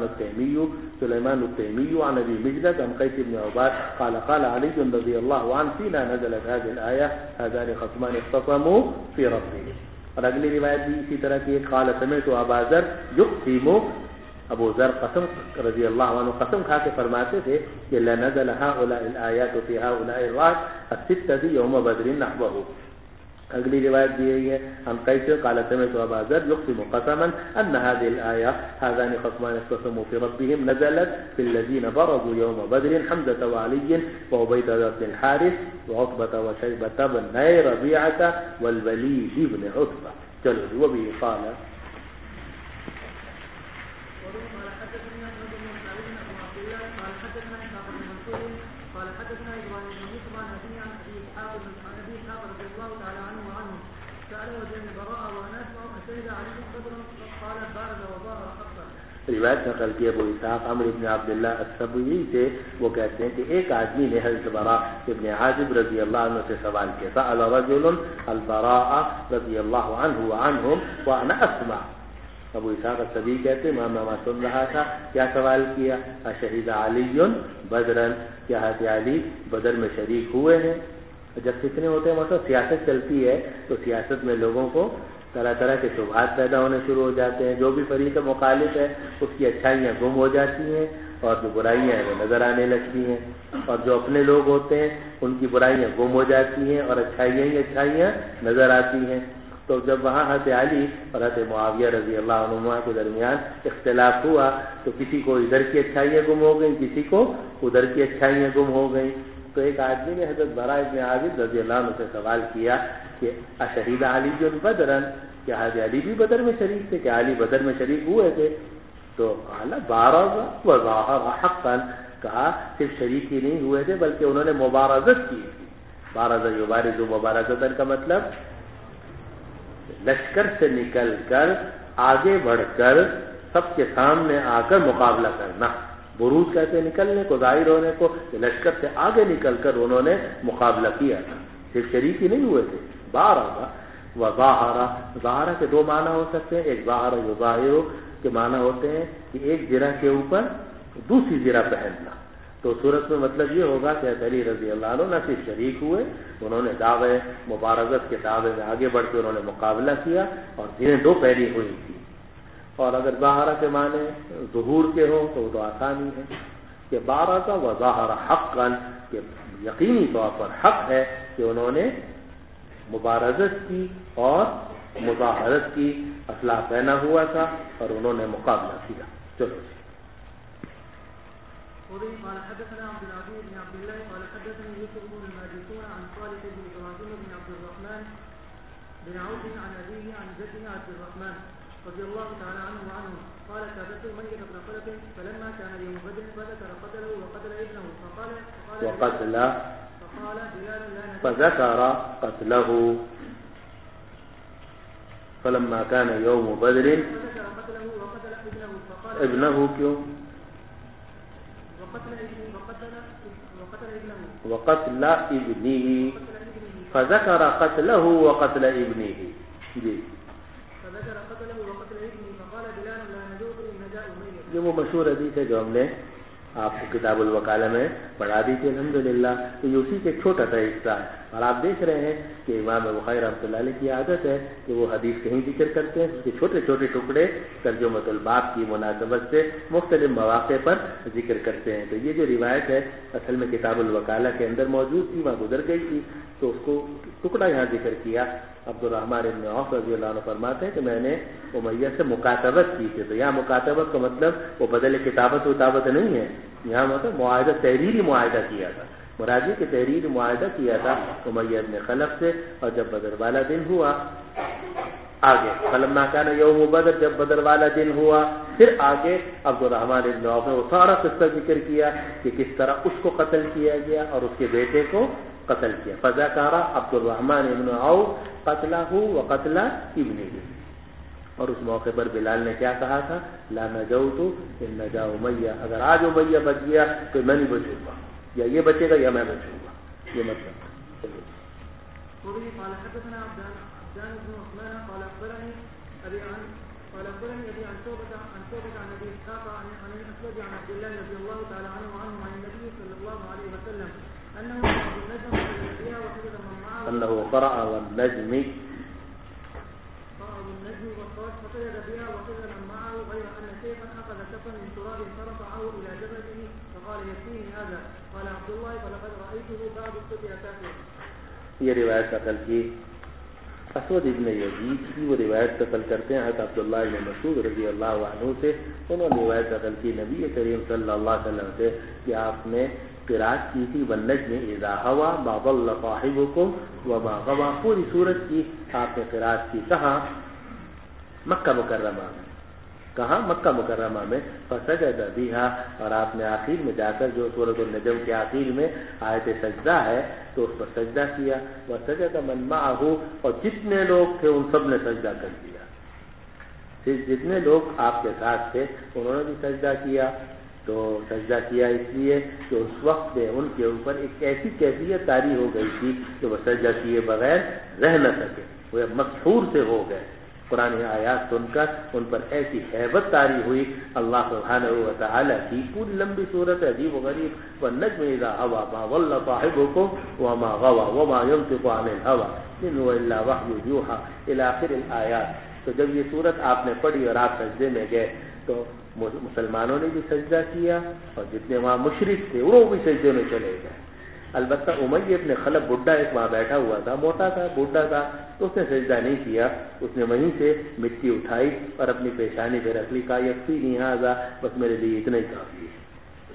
التيمي عن ابي مجلد عن قيس بن عباد قال علي رضي الله عنه فينا نزلت هذه الايه هذان خصمان اختصموا في ربهم. اور اگلی روایت بھی اسی طرح کی قال سمعت ابا ذر يقسم. ابو ذر قسم رضی اللہ عنہ قسم کھا کے فرماتے تھے کہ لا نزل هؤلاء الايات في هؤلاء الرات السته يوم بدر نحوه. اگلی روایت دی گئی ہے ہم قیس قال سمعت ابا ذر يقسم قسما ان هذه الايه هذان خصمان اختصموا في ربهم نزلت في الذين برزوا يوم بدر حمزه وعلي وعبيده بن الحارث وعتبه وشيبه بن ربيعه والوليد بن عتبه. چلو وبه قال قال حدثنا ابراهيم بن يوسف عن ابي اسحاق رضي الله تعالى عنه سأل وجه البراء وانا اسمع شهد عليه صدرا قال بارد وظهر حقا. روایت نقل کی ابو اسحاق عمرو بن عبداللہ السبوی سے، وہ کہتے ہیں کہ ایک آدمی نے حضرت براء ابن عازب رضی اللہ عنہ سے سوال کیا. سأل رجل البراء رضی اللہ عنہ وعنہم وانا اسمع. ابو اسحاق السبیعی کہتے امام ماما سن رہا تھا، کیا سوال کیا؟ اشہید علی بدرن، کیا حضرت علی بدر میں شریک ہوئے ہیں؟ جب فتنے ہوتے ہیں مطلب سیاست چلتی ہے تو سیاست میں لوگوں کو طرح طرح کے شبہات پیدا ہونے شروع ہو جاتے ہیں، جو بھی فریق مخالف ہے اس کی اچھائیاں گم ہو جاتی ہیں اور جو برائیاں ہیں وہ نظر آنے لگتی ہیں، اور جو اپنے لوگ ہوتے ہیں ان کی برائیاں گم ہو جاتی ہیں اور اچھائیاں ہی اچھائیاں نظر آتی ہیں۔ تو جب وہاں حضرت علی اور حضرت معاویہ رضی اللہ عنہما کے درمیان اختلاف ہوا تو کسی کو ادھر کی اچھائیاں گم ہو گئیں، کسی کو ادھر کی اچھائیاں گم ہو گئیں۔ تو ایک آدمی نے حضرت براء بن عازب رضی اللہ عنہ سے سوال کیا کہ اشہید علی بدرن، کیا حضرت علی بھی بدر میں شریک تھے؟ کیا علی بدر میں شریک ہوئے تھے؟ تو بارز وظاہر حقا، کہا صرف شریک ہی نہیں ہوئے تھے بلکہ انہوں نے مبارزت کی تھی۔ بارز یبارز مبارزتن کا مطلب لشکر سے نکل کر آگے بڑھ کر سب کے سامنے آ کر مقابلہ کرنا، بروز کہتے ہیں نکلنے کو، ظاہر ہونے کو، کہ لشکر سے آگے نکل کر انہوں نے مقابلہ کیا تھا، صرف شریک ہی نہیں ہوئے تھے۔ بارہ و ظاہرہ کے دو معنی ہو سکتے ہیں، ایک ظاہر یظاہر کے معنی ہوتے ہیں کہ ایک زرہ کے اوپر دوسری زرہ پہننا، تو صورت میں مطلب یہ ہوگا کہ علی رضی اللہ عنہ نہ صرف شریک ہوئے، انہوں نے دعوے مبارزت کے دعوے میں آگے بڑھ کے انہوں نے مقابلہ کیا اور زرہیں دو پھیلی ہوئی تھی۔ اور اگر ظاہرہ کے معنی ظہور کے ہوں تو وہ تو آسانی ہے کہ بارزہ و ظاہر حقا، کہ یقینی طور پر حق ہے کہ انہوں نے مبارزت کی اور مظاہرت کی، اسلحہ پہنا ہوا تھا اور انہوں نے مقابلہ کیا۔ چلو قال حدثنا عبد العزيز بن عبد الله قال حدثني يوسف بن الماجشون عن صالح بن ابراهيم بن عبد الرحمن بن عوف عن ابيه عن جده عبد الرحمن رضي الله تعالى عنه وعنه قال كابت أمية بن خلف فلما كان يوم بدر فذكر قتله وقتل ابنه فقال فذكر قتله فلما كان يوم بدر فذكر قتله وقتل ابنه فقال ابنه کیوں؟ وقتل ابنه فذكر قتله وقتل ابنه جی فذكر قتله وقتل ابنه فقال بلال لا نجوز إن جاء أمية۔ یہ وہ مشہور حدیث ہے جو ہم نے آپ کو کتاب الوکالہ میں پڑھا دی تھی الحمدللہ، تو یہ اسی کے چھوٹا سا حصہ ہے، اور آپ دیکھ رہے ہیں کہ امام بخاری رحمۃ اللہ علیہ کی عادت ہے کہ وہ حدیث کہیں ذکر کرتے ہیں، اس کے چھوٹے چھوٹے ٹکڑے ترجمۃ الباب کی مناسبت سے مختلف مواقع پر ذکر کرتے ہیں۔ تو یہ جو روایت ہے اصل میں کتاب الوکالہ کے اندر موجود تھی، وہاں گزر گئی تھی، تو اس کو ٹکڑا یہاں ذکر کیا۔ عبد الرحمن بن عوف رضی اللہ عنہ فرماتے ہیں کہ میں نے امیہ سے مکاتبت کی تھی، تو یہاں مکاتبت کا مطلب وہ بدل کتابت وتابت نہیں ہے، یہاں مطلب معاہدہ، تحریری معاہدہ کیا تھا، مرادی کے تحریری معاہدہ کیا تھا امیہ بن خلف سے، اور جب بدر والا دن ہوا آگے فلما کان یوم بدر، جب بدر والا دن ہوا پھر آگے عبد الرحمن بن عوف نے وہ سارا قصہ ذکر کیا کہ کس طرح اس کو قتل کیا گیا اور اس کے بیٹے کو قتل کیا۔ فذكر عبد الرحمن بن عوف قتله وقتل ابنه، اور اس موقع پر بلال نے کیا کہا تھا؟ لا نجوت ان نجا امیہ، اگر آج امیہ بچ گیا تو میں نہیں بچوں گا، یا یہ بچے گا یا میں بچوں گا، یہ مطلب ہے۔ قال حدثنا عبدان بن عثمان قال اخبرني ابي عن شعبة عن ابي اسحاق عن الاسود عن عبد الله رضي الله تعالى عنه عن النبي صلى الله عليه وسلم انه قرأ والنجم فسجد بها وسجد من معه غير ان شيخا اخذ كفا من تراب فرفعه الى جبهته فقال يكفيني هذا قال عبد الله فلقد رايته بعد الصبح كافر۔ یہ روایت نقل کی اسود ابن یزید کی، وہ روایت نقل کرتے ہیں حضرت عبداللہ بن مسعود رضی اللہ عنہ سے، انہوں نے روایت نقل کی نبی کریم صلی اللہ علیہ وسلم سے کہ آپ نے قرات کی تھی والنجم اذا ہوا ما ضل صاحبكم وما غوى، پوری سورت کی آپ نے قرات کی، کہاں؟ مکہ مکرمہ میں، کہاں؟ مکہ مکرمہ میں۔ فسجد بها، اور آپ نے آخر میں جا کر جو سورۃ النجم کے آخر میں آیت سجدہ ہے تو اس پر سجدہ کیا، وسجد من معه، اور جتنے لوگ تھے ان سب نے سجدہ کر دیا، جتنے لوگ آپ کے ساتھ تھے انہوں نے بھی سجدہ کیا۔ تو سجدہ کیا اس لیے کہ اس وقت میں ان کے اوپر ایک ایسی کیفیت طاری ہو گئی تھی کہ وہ سجدہ کیے بغیر رہ نہ سکے، وہ مسحور سے ہو گئے، قرآن آیات سن کر ان پر ایسی ہیبت طاری ہوئی اللہ سبحانہ و تعالیٰ کی. پوری لمبی صورت عجیب و غریب. والنجم اذا هوى ما ضل صاحبكم وما غوى وما ينطق عن الهوى ان هو الا وحي يوحى الى آخر الآیات. تو جب یہ صورت آپ نے پڑھی اور آپ سجدے میں گئے تو مسلمانوں نے بھی سجدہ کیا اور جتنے وہاں مشرک تھے وہ بھی سجدے میں چلے گئے. البتہ امیہ ابن خلف بڈھا ایک وہاں بیٹھا ہوا تھا, موٹا تھا, بڈھا تھا, تو اس نے سجدہ نہیں کیا. اس نے وہیں سے مٹی اٹھائی اور اپنی پیشانی پہ رکھ لی. کہا یکفینی ھذا, بس میرے لیے اتنا ہی کافی ہے.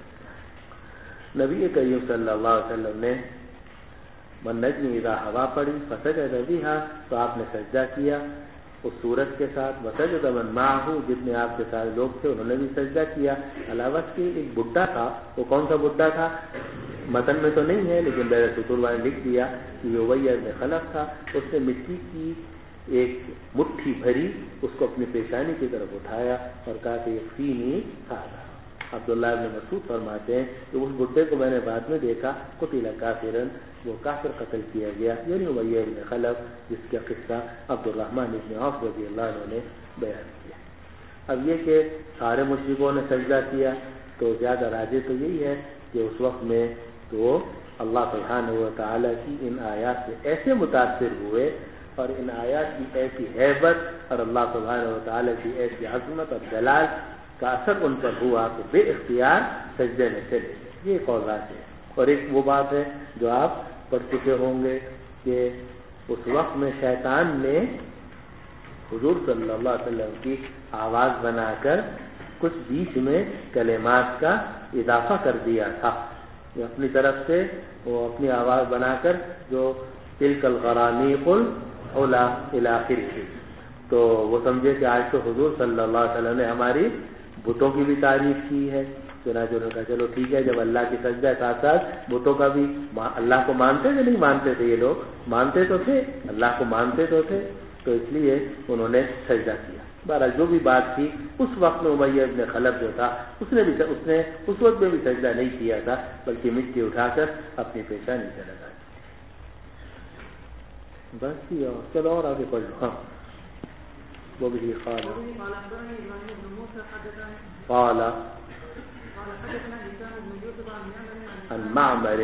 نبی کریم صلی اللہ علیہ وسلم نے والنجم اذا ھوى پڑھی فسجد بها, تو آپ نے سجدہ کیا اس سورت کے ساتھ. وسجد من معه, جتنے آپ کے ساتھ لوگ تھے انہوں نے بھی سجدہ کیا. علاوہ کے ایک بڈھا تھا. وہ کون سا بڈھا تھا متن میں تو نہیں ہے, لیکن میرے سطور والے لکھ دیا کہ یہ امیہ ابن خلف تھا. اس نے مٹی کی ایک مٹھی بھری, اس کو اپنی پیشانی کی طرف اٹھایا اور کہا کہ یکفینی ھذا. عبداللہ ابن مسعود فرماتے ہیں کہ اس بڈھے کو میں نے بعد میں دیکھا قتل کافرا, وہ کافر قتل کیا گیا, یعنی امیہ ابن خلف, جس کا قصہ عبد الرحمن ابن عوف رضی اللہ عنہ نے بیان کیا. اب یہ کہ سارے مشرکوں نے سجدہ کیا تو زیادہ راجح تو یہی ہے کہ اس وقت میں تو اللہ سبحانہ و تعالیٰ کی ان آیات سے ایسے متاثر ہوئے اور ان آیات کی ایسی ہیبت اور اللہ سبحانہ و تعالیٰ کی ایسی عظمت اور جلال کا اثر ان پر ہوا کہ بے اختیار سجدے میں چلے. یہ ایک اور بات ہے. اور ایک وہ بات ہے جو آپ پڑھ چکے ہوں گے کہ اس وقت میں شیطان نے حضور صلی اللہ علیہ وسلم کی آواز بنا کر کچھ بیچ میں کلمات کا اضافہ کر دیا تھا. اپنی طرف سے وہ اپنی آواز بنا کر جو تلک الغرانیق العلا الی آخرہ, تو وہ سمجھے کہ آج تو حضور صلی اللہ علیہ وسلم نے ہماری بتوں کی بھی تعریف کی ہے. چنانچہ انہوں نے کہا چلو ٹھیک ہے, جب اللہ کی سجدہ ساتھ ساتھ بتوں کا بھی. اللہ کو مانتے تھے نہیں مانتے تھے, یہ لوگ مانتے تو تھے, اللہ کو مانتے تو تھے, تو اس لیے انہوں نے سجدہ کیا. بہرحال جو بھی بات تھی اس وقت میں امیہ ابن خلف جو تھا اس نے اس وقت میں بھی سجدہ نہیں کیا تھا, بلکہ مٹی اٹھا کر اپنی پیشانی سے لگا دی. بس یہ چلو اور آگے پڑھ لو. ہاں وہ بھی قال عن معمر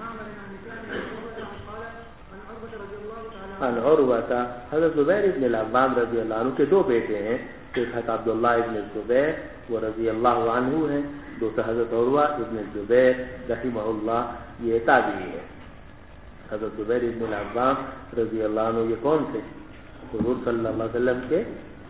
عن عروة. حضرت زبیر ابن العوام رضی اللہ عنہ کے دو بیٹے ہیں. ایک حضرت عبداللہ ابن الزبیر وہ رضی اللہ عنہ ہیں, دوسرا حضرت عروہ ابن الزبیر رحمہ اللہ, یہ تابعی ہے. حضرت زبیر ابن العوام رضی اللہ عنہ یہ کون تھے؟ حضور صلی اللہ علیہ وسلم کے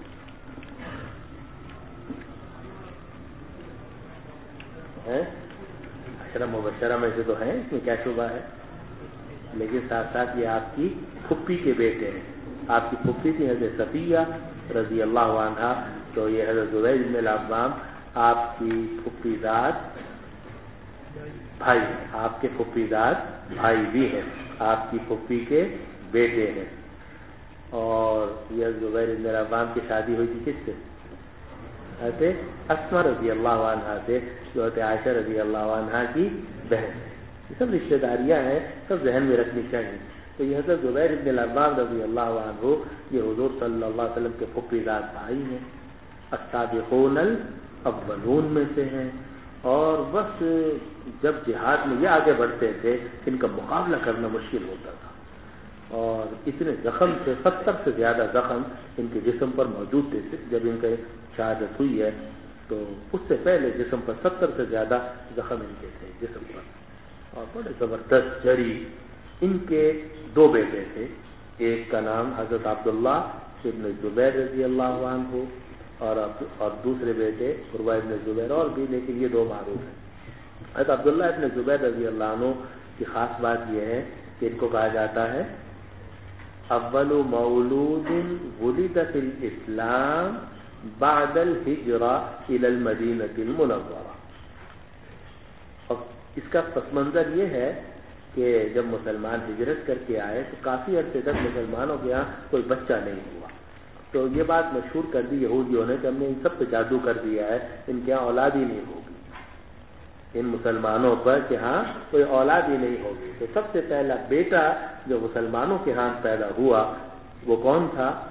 عشرہ مبشرہ میں سے تو ہیں, اس میں کیا شبہ ہے, لیکن ساتھ ساتھ یہ آپ کی پھپھی کے بیٹے ہیں. آپ کی پھپھی تھی حضرت صفیہ رضی اللہ عنہا, تو یہ حضرت زبیر بن العوام آپ کی پھپھی ذات بھائی, آپ کے پھپھی ذات بھائی بھی ہیں, آپ کی پھپھی کے بیٹے ہیں. اور یہ زبیر بن العوام کی شادی ہوئی تھی کس سے؟ حضرت اسماء رضی اللہ عنہا سے, جو حضرت عائشہ رضی اللہ عنہا کی بہن ہے. یہ سب رشتہ داریاں ہیں, سب ذہن میں رکھنی چاہیے. تو یہ حضرت زبیر بن العوام رضی اللہ عنہ یہ حضور صلی اللہ علیہ وسلم کے پھپھی ذات بھائی ہیں, السابقون الاولون میں سے ہیں. اور بس جب جہاد میں یہ آگے بڑھتے تھے ان کا مقابلہ کرنا مشکل ہوتا تھا, اور اتنے زخم سے 70 سے زیادہ زخم ان کے جسم پر موجود تھے. جب ان کی شہادت ہوئی ہے تو اس سے پہلے جسم پر 70 سے زیادہ زخم ان کے تھے جسم پر, اور بڑے زبردست جری. ان کے دو بیٹے تھے, ایک کا نام حضرت عبداللہ ابن زبیر رضی اللہ عنہ اور دوسرے بیٹے عروہ ابن زبیر, اور بھی, لیکن یہ دو معروف ہیں. حضرت عبداللہ ابن زبیر رضی اللہ عنہ کی خاص بات یہ ہے کہ ان کو کہا جاتا ہے اول مولود ولد فی الاسلام بعد الہجرہ الی المدینہ المنورہ. اب اس کا پس منظر یہ ہے کہ جب مسلمان ہجرت کر کے آئے تو کافی عرصے تک مسلمانوں کے یہاں کوئی بچہ نہیں ہوا. تو یہ بات مشہور کر دی یہودیوں نے کہ ہم نے ان سب پہ جادو کر دیا ہے, ان کے یہاں اولاد ہی نہیں ہوگی, ان مسلمانوں پر کہ ہاں کوئی اولاد ہی نہیں ہوگی. تو سب سے پہلا بیٹا جو مسلمانوں کے ہاں پیدا ہوا وہ کون تھا؟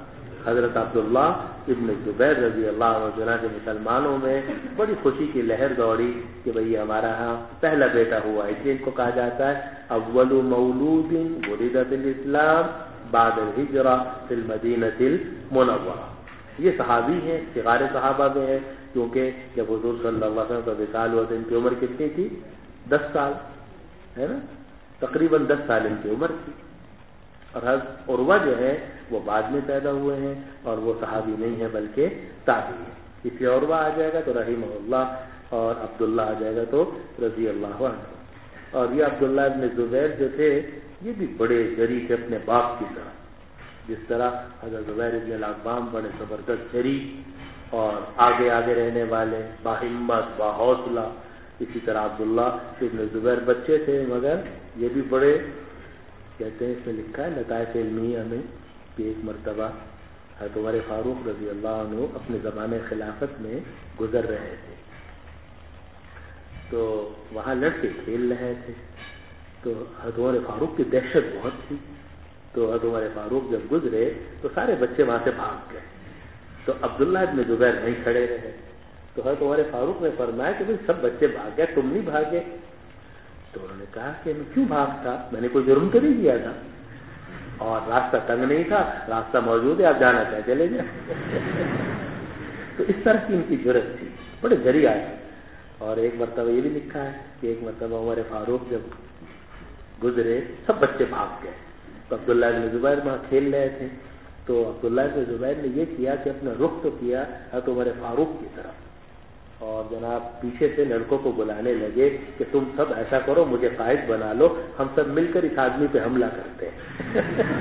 حضرت عبداللہ ابن زبیر رضی اللہ عنہ کے مسلمانوں میں بڑی خوشی کی لہر دوڑی کہ بھئی ہمارا ہاں پہلا بیٹا ہوا ہے. اس لیے ان کو کہا جاتا ہے اول مولود ولد فی الاسلام بعد الہجرہ فی المدینہ المنورہ. یہ صحابی ہیں، صغار صحابہ میں ہیں، کیونکہ جب حضور صلی اللہ علیہ وسلم کا وصال ہوا تو ان کی عمر کتنی تھی؟ 10 سال ہے نا، تقریباً 10 سال ان کی عمر تھی. اور حضرت عروہ جو ہے وہ بعد میں پیدا ہوئے ہیں اور وہ صحابی نہیں ہے بلکہ تابعی ہے. اس لیے عروہ آ جائے گا تو رحمہ اللہ اور عبداللہ آ جائے گا تو رضی اللہ عنہ. اور یہ عبداللہ ابن زبیر جو تھے یہ بھی بڑے جری تھے اپنے باپ کی طرح. جس طرح حضرت زبیر ابن العوام بڑے زبردست جری اور آگے آگے رہنے والے، باہمت، باحوصلہ، اسی طرح عبداللہ ابن زبیر بچے تھے مگر یہ بھی بڑے، کہتے ہیں اس میں لکھا ہے لطائف علمیہ میں کہ ایک مرتبہ حضرت عمر فاروق رضی اللہ عنہ اپنے زمانے خلافت میں گزر رہے تھے تو وہاں لڑکے کھیل رہے تھے تو حضرت عمر فاروق کی دہشت بہت تھی. تو حضرت عمر فاروق جب گزرے تو سارے بچے وہاں سے بھاگ گئے. تو عبداللہ ابن زبیر نہیں کھڑے رہے. تو حضرت عمر فاروق نے فرمایا کہ بھائی سب بچے بھاگ گئے، تم نہیں بھاگے؟ تو انہوں نے کہا کہ میں کیوں بھاگتا، میں نے کوئی جرم تو نہیں کیا تھا اور راستہ تنگ نہیں تھا، راستہ موجود ہے، آپ جانا چاہے چلے جائیں. تو اس طرح کی ان کی جرأت تھی، بڑے جری آئے. اور ایک مرتبہ یہ بھی لکھا ہے کہ ایک مرتبہ عمر فاروق جب گزرے سب بچے بھاگ گئے تو عبداللہ ابن زبیر وہاں کھیل رہے تھے. تو عبداللہ ابن زبیر نے یہ کیا کہ اپنا رخ تو کیا حضرت عمر فاروق کی طرف اور جناب پیچھے سے لڑکوں کو بلانے لگے کہ تم سب ایسا کرو، مجھے قائد بنا لو، ہم سب مل کر اس آدمی پہ حملہ کرتے ہیں.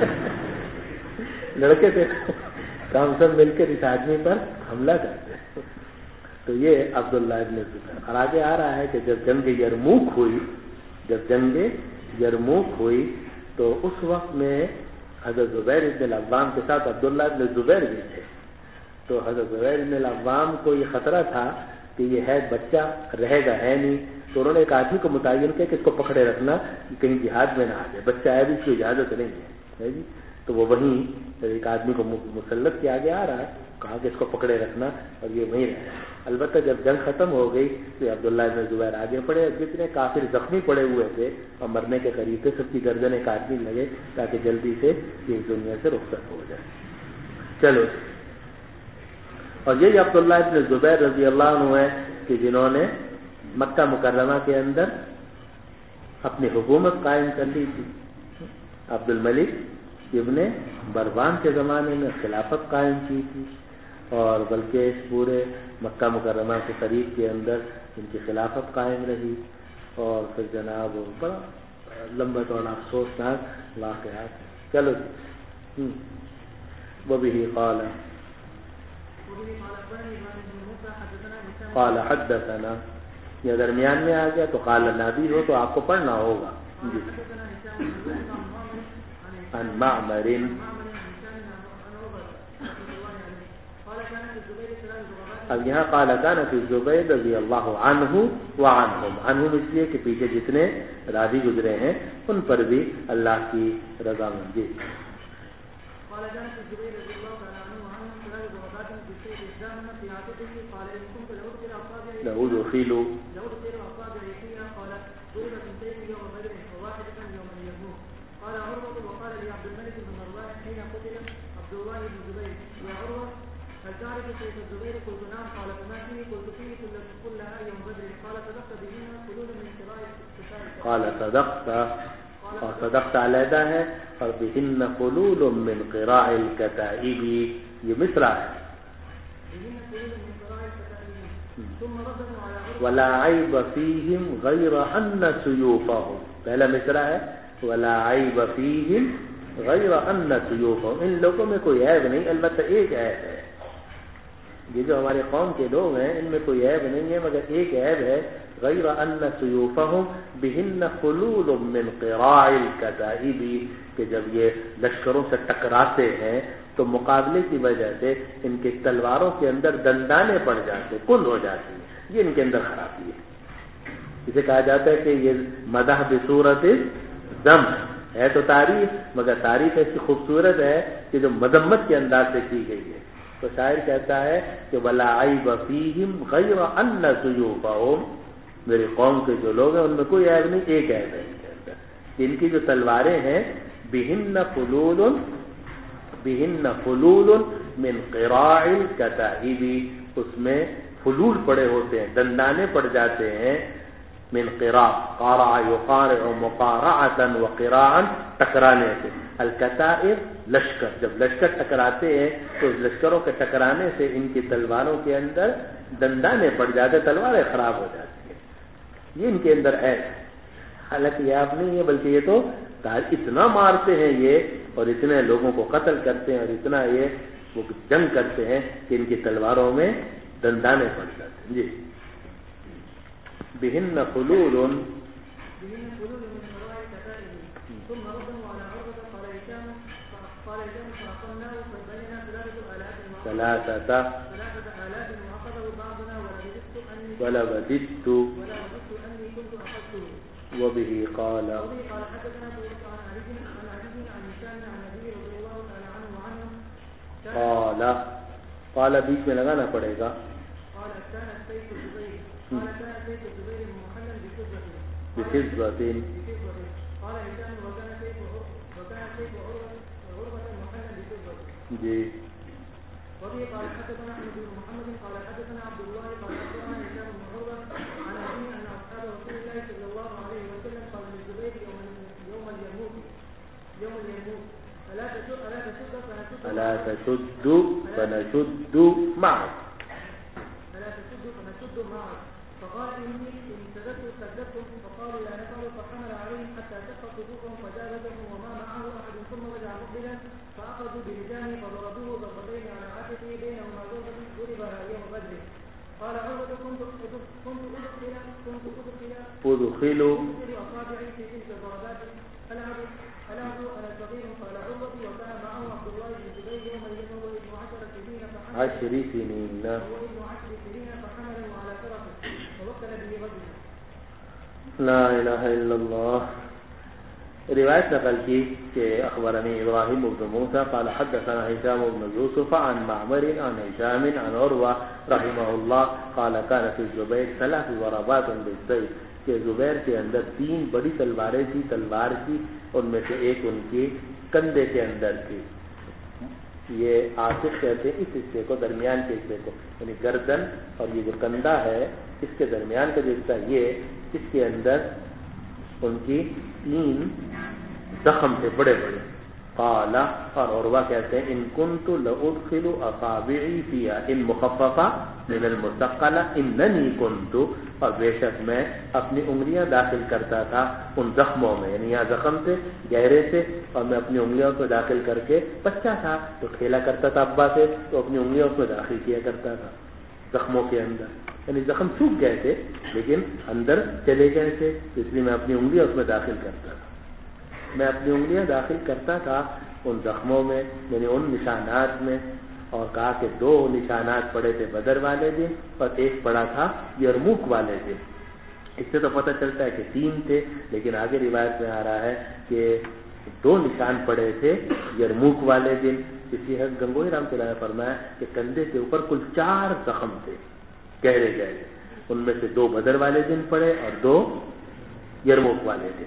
لڑکے تھے تو ہم سب مل کر اس آدمی پر حملہ کرتے ہیں. تو یہ عبداللہ ابن زبیر. اور آگے آ رہا ہے کہ جب جنگ یرموک ہوئی تو اس وقت میں حضرت زبیر ابن العوام کے ساتھ عبداللہ ابن زبیر بھی تھے. تو حضرت زبیر ابن العوام کو یہ خطرہ تھا کہ یہ ہے بچہ رہے گا ہے نہیں. تو انہوں نے ایک آدمی کو متعین کیا کہ اس کو پکڑے رکھنا کہ کہیں جہاد میں نہ آ جائے، بچہ ہے بھی اس کی اجازت نہیں ہے جی. تو وہ وہیں ایک آدمی کو مسلط کے آگے آ رہا ہے، کہا کہ اس کو پکڑے رکھنا اور یہ وہیں رہے. البتہ جب جنگ ختم ہو گئی تو عبداللہ ابن زبیر آگے پڑے. جتنے کافر زخمی پڑے ہوئے تھے اور مرنے کے قریب تھے سب کی گردنیں کاٹنے لگے تاکہ جلدی سے یہ دنیا سے رخصت ہو جائے. چلو، اور یہی عبداللہ ابن زبیر رضی اللہ عنہ ہے کہ جنہوں نے مکہ مکرمہ کے اندر اپنی حکومت قائم کر لی تھی. عبد الملک ابن مروان کے زمانے میں خلافت قائم کی تھی اور بلکہ اس پورے مکہ مکرمہ کے قریب کے اندر ان کی خلافت قائم رہی. اور پھر جناب بڑا لمبا چوڑا افسوسناک واقعات. چلو جی، وہ بھی قال حدثنا، یہ درمیان میں آ گیا تو قال نابی ہو تو آپ کو پڑھنا ہوگا. جی، عن معمر. اب یہاں قال كان في الزبير رضی اللہ عنہ وعنہم. عنہم اس لیے کہ پیچھے جتنے راوی گزرے ہیں ان پر بھی اللہ کی رضا مندی. لو دخلوا قال عروة وقال لي عبد الملك بن مروان حين قتل عبد الله بن الزبير يا عروة هل تعرف كيف الزبير؟ قلت نعم. قال فما فيه؟ قلت فيه كلها يوم بدر. قال صدقت بهن قلولا من قراءة الكتاب. قال صدقت علیحدہ ہے اور بهن قلول من قراء الكتائب، یہ مصرع ہے. ولا عیب فیہم غیر ان سیوفہم، پہلا مصرع ہے ولا عیب فیہم غیر ان سیوفہم. ان لوگوں میں کوئی عیب نہیں، البتہ ایک عیب ہے. یہ جو ہمارے قوم کے لوگ ہیں ان میں کوئی عیب نہیں ہے مگر ایک عیب ہے، غیر ان سیوفہم بہن خلول من قراء الکتائب، کہ جب یہ لشکروں سے ٹکراتے ہیں تو مقابلے کی وجہ سے ان کے تلواروں کے اندر دندانے پڑ جاتے، کل ہو جاتی ہیں. یہ ان کے اندر خرابی ہے. اسے کہا جاتا ہے کہ یہ مدح بصورت ذم، ہے تو تعریف، مگر تعریف ایسی خوبصورت ہے کہ جو مذمت کے انداز سے کی گئی ہے. تو شاعر کہتا ہے کہ وَلَا عَيْبَ فِيهِمْ غَيْرَ أَنَّ سُيُوفَهُمْ، میری قوم کے جو لوگ ہیں ان میں کوئی عیب نہیں، ایک عیب ہے ان کے اندر، ان کی جو تلواریں ہیں بِهِنَّ فُلُولٌ مِّن قِرَاعِ الْكَتَائِبِ، اس میں فلول پڑے ہوتے ہیں، دندانے پڑ جاتے ہیں، من قراء قارع یقارع مقارعة وقراعا، ٹکرانے سے، الکتائب لشکر، جب لشکر ٹکراتے ہیں تو لشکروں کے ٹکرانے سے ان کی تلواروں کے اندر دندانے پڑ جاتے، تلواریں خراب ہو جاتی ہیں، یہ ان کے اندر ہے. حالانکہ یہ آپ نہیں ہے، بلکہ یہ تو اتنا مارتے ہیں یہ، اور اتنے لوگوں کو قتل کرتے ہیں، اور اتنا یہ وہ جنگ کرتے ہیں کہ ان کی تلواروں میں دندانے پڑ جاتے ہیں. جی بہن فلول ثلاثة ولوددت وبه قال قال بیچ میں لگانا پڑے گا. بخزبة جی. وبه قال حدثنا احمد بن محمد قال حدثنا عبد الله قال اخبرنا هشام بن عروه عن ابيه ان اصحاب رسول الله صلى الله عليه وسلم قال للزبير يوم اليرموك ألا تشد فنشد معك فقال إني إن سددتم فقالوا لا نفعل، فحمل عليهم حتى شق صدوقهم فجاوزهم وما معه أحد، ثم رجع مقبلا فأخذوا برجاله فضربوه ضربتين على عاتقه بينهما ضربة ضربها يوم بدر. قال عروة كنت أدخل أصابعي في تلك الضربات ألعب أنا صغير. قال عروة وكان معه عبد الله بن زبير يوم وهو ابن 10 سنين فحمله على فرسه ووكل به رجلا. لا الہ الا اللہ. روایت نقل کی کہ اخبرنی ابراہیم بن موسیٰ قال حدثنا هشام بن یوسف عن معمر عن هشام عن عروہ رحمہ اللہ قال كان في الزبير 3 ضربات بالسيف، کہ زبیر کے اندر 3 بڑی تلواریں تھی، تلوار کی، ان میں سے ایک ان کی کندھے کے اندر تھی. یہ عاتق کہتے ہیں اس حصے کو، درمیان کے حصے کو، یعنی گردن اور یہ جو کندھا ہے اس کے درمیان کا جو حصہ، یہ اس کے اندر ان کی 3 زخم تھے بڑے بڑے. قال، اور عروہ کہتے ہیں ان كنت لأدخل اصابعي فيها، ان مخففہ من المثقلہ، اننی كنت، اور بے شک میں اپنی انگلیاں داخل کرتا تھا ان زخموں میں، یعنی یہاں زخم تھے گہرے سے، اور میں اپنی انگلیوں کو داخل کر کے، بچہ تھا تو کھیلا کرتا تھا ابا سے، تو اپنی انگلیوں کو داخل کیا کرتا تھا زخموں کے اندر، یعنی زخم سوکھ گئے تھے لیکن اندر چلے گئے تھے، اس لیے میں اپنی انگلیاں اس میں داخل کرتا تھا. میں اپنی انگلیاں داخل کرتا تھا ان زخموں میں، یعنی ان نشانات میں. اور کہا کہ 2 نشانات پڑے تھے بدر والے دن اور ایک پڑا تھا یرموک والے دن. اس سے تو پتہ چلتا ہے کہ 3 تھے، لیکن آگے روایت میں آ رہا ہے کہ 2 نشان پڑے تھے یرموک والے دن. اسی حد گنگوئی رحمۃ اللہ نے فرمایا کہ کندھے کے اوپر کل 4 زخم تھے گہرے گہرے، ان میں سے 2 بدر والے دن پڑے اور 2 یرموک والے دن.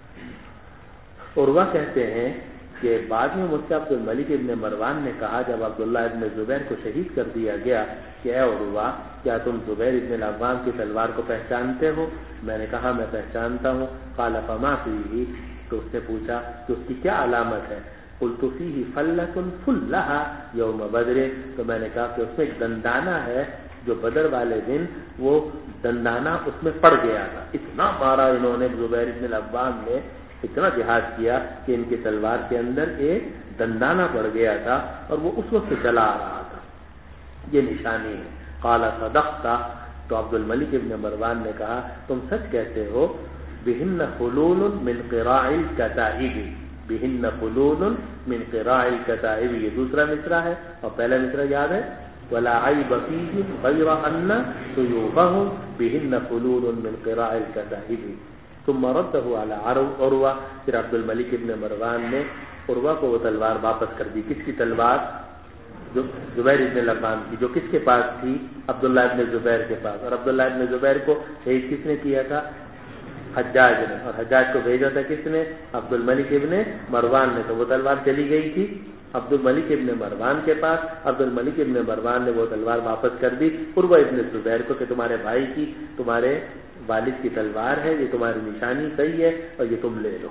عروہ کہتے ہیں کہ بعد میں مجھ سے عبد الملک ابن مروان نے کہا جب عبداللہ ابن زبیر کو شہید کر دیا گیا کہ اے عروہ، کیا تم زبیر ابن العوام کی تلوار کو پہچانتے ہو؟ میں نے کہا میں پہچانتا ہوں. قال فما فیہ، تو اس نے پوچھا کہ اس کی کیا علامت ہے؟ قلت فیہ فلۃ فلھا یوم بدر، تو میں نے کہا کہ اس میں ایک دندانہ ہے جو بدر والے دن وہ دندانہ اس میں پڑ گیا تھا. اتنا مارا انہوں نے زبیر ابن العوام نے، اتنا جہاد کیا کہ ان کی تلوار کے اندر ایک دندانہ پڑ گیا تھا اور وہ اس وقت چلا آ رہا تھا. یہ نشانی ہے. قال صدقت، تو عبد الملک ابن مروان نے کہا تم سچ کہتے ہو. بہن فلول من قراع الکتائب، بہن فلول من قراع الکتائب، یہ دوسرا مصرع ہے اور پہلا مصرع یاد ہے ولا عیب فیہم غیر ان سیوفہم بہن فلول من قراع الکتائب. ثم رده على عروہ، پھر عبد الملک ابن مروان نے عروہ کو وہ تلوار واپس کر دی. کس کی تلوار؟ جو زبیر ابن العوام کی، جو کس کے پاس تھی؟ عبداللہ ابن زبیر کے پاس. اور عبداللہ ابن زبیر کو شہید کس نے کیا تھا؟ حجاج نے. اور حجاج کو بھیجا تھا کس نے؟ عبد الملک ابن مروان نے. تو وہ تلوار چلی گئی تھی عبد الملک ابن مروان کے پاس. عبد الملک ابن مروان نے وہ تلوار واپس کر دی عروہ ابن زبیر کو کہ تمہارے بھائی کی، تمہارے والد کی تلوار ہے، یہ تمہاری نشانی صحیح ہے اور یہ تم لے لو.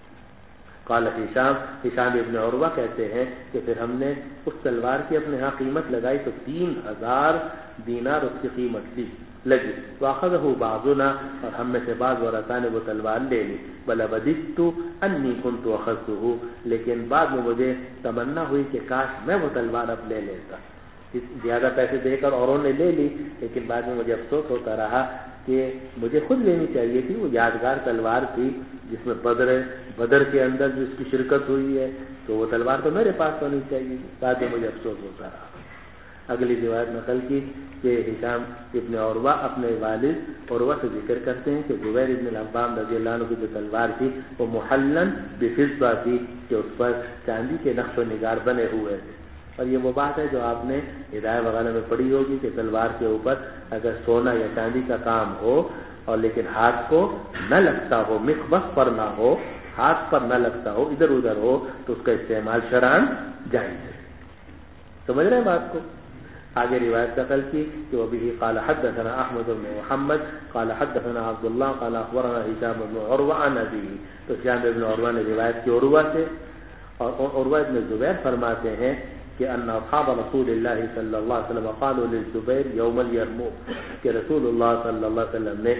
قال ہشام ابن عروہ کہتے ہیں کہ پھر ہم نے اس تلوار کی اپنے ہاں قیمت لگائی تو 3000 دینار اس کی قیمت لگی. واخذہ بعضنا، اور ہم میں سے بعض ورثاء نے وہ تلوار لے لی. بل وددت انی كنت اخذته، لیکن بعد میں مجھے تمنا ہوئی کہ کاش میں وہ تلوار اب لے لیتا. زیادہ پیسے دے کر اوروں نے لے لی، لیکن بعد میں مجھے افسوس ہوتا رہا کہ مجھے خود لینی چاہیے تھی. وہ یادگار تلوار تھی جس میں بدر کے اندر جو اس کی شرکت ہوئی ہے، تو وہ تلوار تو میرے پاس ہونی چاہیے تھی. بعد میں مجھے افسوس ہوتا رہا. اگلی روایت نقل کی کہ ہشام ابن عروہ اپنے والد عروہ سے ذکر کرتے ہیں کہ زبیر ابن العوام رضی اللہ عنہ کی جو تلوار تھی وہ محلن بفضہ تھی، کہ اس پر چاندی کے نقش و نگار بنے ہوئے تھے. اور یہ وہ بات ہے جو آپ نے ہدایہ وغیرہ میں پڑھی ہوگی کہ تلوار کے اوپر اگر سونا یا چاندی کا کام ہو اور لیکن ہاتھ کو نہ لگتا ہو، مخبص پر نہ ہو، ہاتھ پر نہ لگتا ہو، ادھر ادھر ہو، تو اس کا استعمال شرعاً جائز ہے. سمجھ رہے ہیں بات کو؟ آگے روایت نقل کی کہ وہ بھی قال حدثنا احمد بن محمد قال حدثنا عبد الله قال اخبرنا هشام بن عروہ عن ابيه. تو ہشام بن عروہ نے روایت کی عروہ سے، اور عروہ بن زبیر فرماتے ہیں کہ ان اصحاب رسول اللہ صلی اللہ علیہ وسلم قالوا للزبیر یوم الیرموک، کہ رسول اللہ صلی اللہ علیہ وسلم نے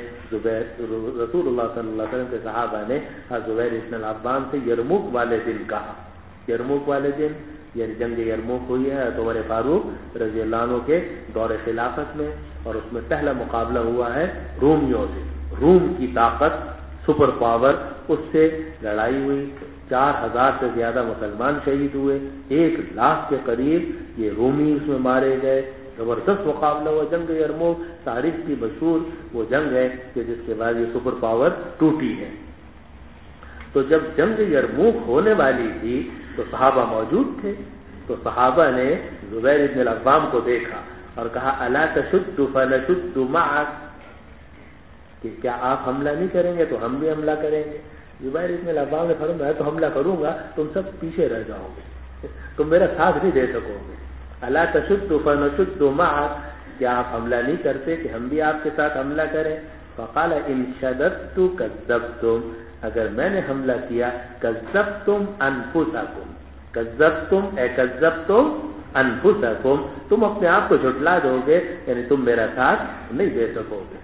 رسول اللہ صلی اللہ علیہ وسلم کے صحابہ نے زبیر ابن العوام سے یرموک والے دن کہا. یرموک والے دن یعنی جنگ یرموک ہوئی ہے عمر فاروق رضی اللہ عنہ کے دور خلافت میں، اور اس میں پہلا مقابلہ ہوا ہے رومیوں سے. روم کی طاقت، سپر پاور، اس سے لڑائی ہوئی. 4000 سے زیادہ مسلمان شہید ہوئے، 1,00,000 کے قریب یہ رومی اس میں مارے گئے. زبردست مقابلہ ہوا. جنگ یرموک تاریخ کی مشہور وہ جنگ ہے کہ جس کے بعد یہ سپر پاور ٹوٹی ہے. تو جب جنگ یرموک ہونے والی تھی تو صحابہ موجود تھے. تو صحابہ نے زبیر ابن العوام کو دیکھا اور کہا الا تشد فنشد معك، کہ کیا آپ حملہ نہیں کریں گے تو ہم بھی حملہ کریں گے. زبیر ابن العوام نے فرمایا میں تو حملہ کروں گا، تم سب پیچھے رہ جاؤ گے، تم میرا ساتھ نہیں دے سکو گے. الا تشد فنشد معك، کیا آپ حملہ نہیں کرتے کہ ہم بھی آپ کے ساتھ حملہ کریں. فقال ان شددت كذبتم، اگر میں نے حملہ کیا کذبتم انفسکم، کذبتم اے کذبتم انفسکم، تم اپنے آپ کو جھٹلا دو گے، یعنی تم میرا ساتھ نہیں دے سکو گے.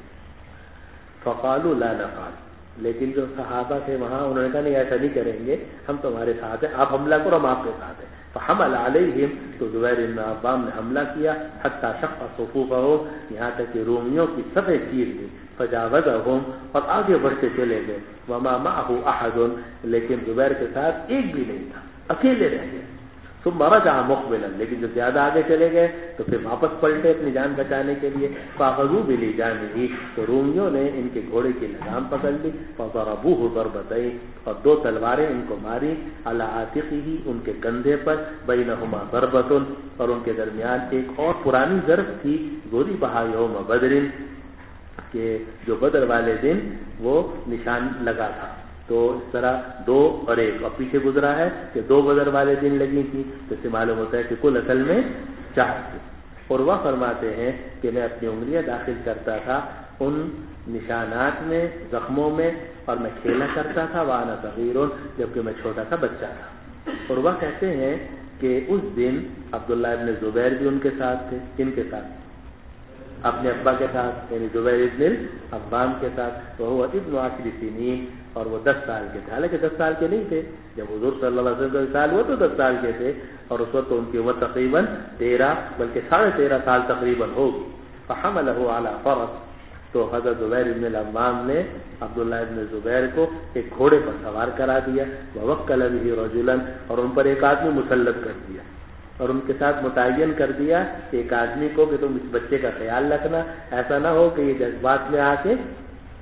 فقالوا لا نفعل، لیکن جو صحابہ تھے وہاں انہوں نے کہا نہیں ایسا نہیں کریں گے، ہم تمہارے ساتھ ہیں، آپ حملہ کرو ہم آپ کے ساتھ ہیں. فحمل علیہم، تو زبیر بن العوام نے حملہ کیا. حتی شق صفوفہم، یہاں تک کہ رومیوں کی صفیں چیر دی. فجاوزہم، اور آگے بڑھتے چلے گئے. وما معہ احد، لیکن زبیر کے ساتھ ایک بھی نہیں تھا، اکیلے رہ گئے. ثم رجع مقبلا، لیکن جب زیادہ آگے چلے گئے تو پھر واپس پلٹے اپنی جان بچانے کے لیے. فاخذوا بلجامہ، تو رومیوں نے ان کے گھوڑے کی لگام پکڑ لی. فضربوه ضربتين، اور 2 تلواریں ان کو ماری. على عاتقه، ان کے کندھے پر. بینہما ضربۃ، اور ان کے درمیان ایک اور پرانی ضرب تھی. ضربها یوم بدر، کہ جو بدر والے دن وہ نشان لگا تھا. تو اس طرح 2 اور 1 اور پیچھے گزرا ہے کہ 2 بدر والے دن لگی تھی، تو اس سے معلوم ہوتا ہے کہ کل اصل میں 4 تھی. اور وہ فرماتے ہیں کہ میں اپنی انگلیاں داخل کرتا تھا ان نشانات میں، زخموں میں، اور میں کھیلا کرتا تھا. وانا صغیر، جبکہ میں چھوٹا سا بچہ تھا. اور وہ کہتے ہیں کہ اس دن عبداللہ ابن زبیر بھی ان کے ساتھ تھے. ان کے ساتھ اپنے ابا کے ساتھ، یعنی زبیر ابن العوام کے ساتھ. وہ ابن 10 سنین، اور وہ 10 سال کے تھے. حالانکہ 10 سال کے نہیں تھے، جب حضور صلی اللہ علیہ وسلم کا سال ہوا تو 10 سال کے تھے، اور اس وقت ان کی عمر تقریباً 13 بلکہ 13.5 سال تقریباً ہوگی. فحملہ علی فرس، تو حضرت زبیر ابن العوام نے عبداللہ ابن زبیر کو ایک گھوڑے پر سوار کرا دیا. ووکل به رجلا، اور ان پر ایک آدمی مسلط کر دیا، اور ان کے ساتھ متعین کر دیا ایک آدمی کو کہ تم اس بچے کا خیال رکھنا، ایسا نہ ہو کہ یہ جذبات میں آ کے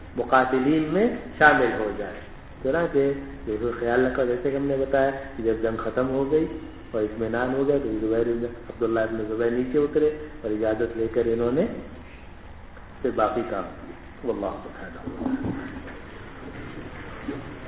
مقاتلین میں شامل ہو جائے. چنانچہ بالکل خیال رکھا جیسے کہ ہم نے بتایا کہ جب جنگ ختم ہو گئی اور اطمینان ہو گیا تو عبداللہ ابن زبیر نیچے اترے اور اجازت لے کر انہوں نے پھر باقی کام کیے. واللہ سبحانہ.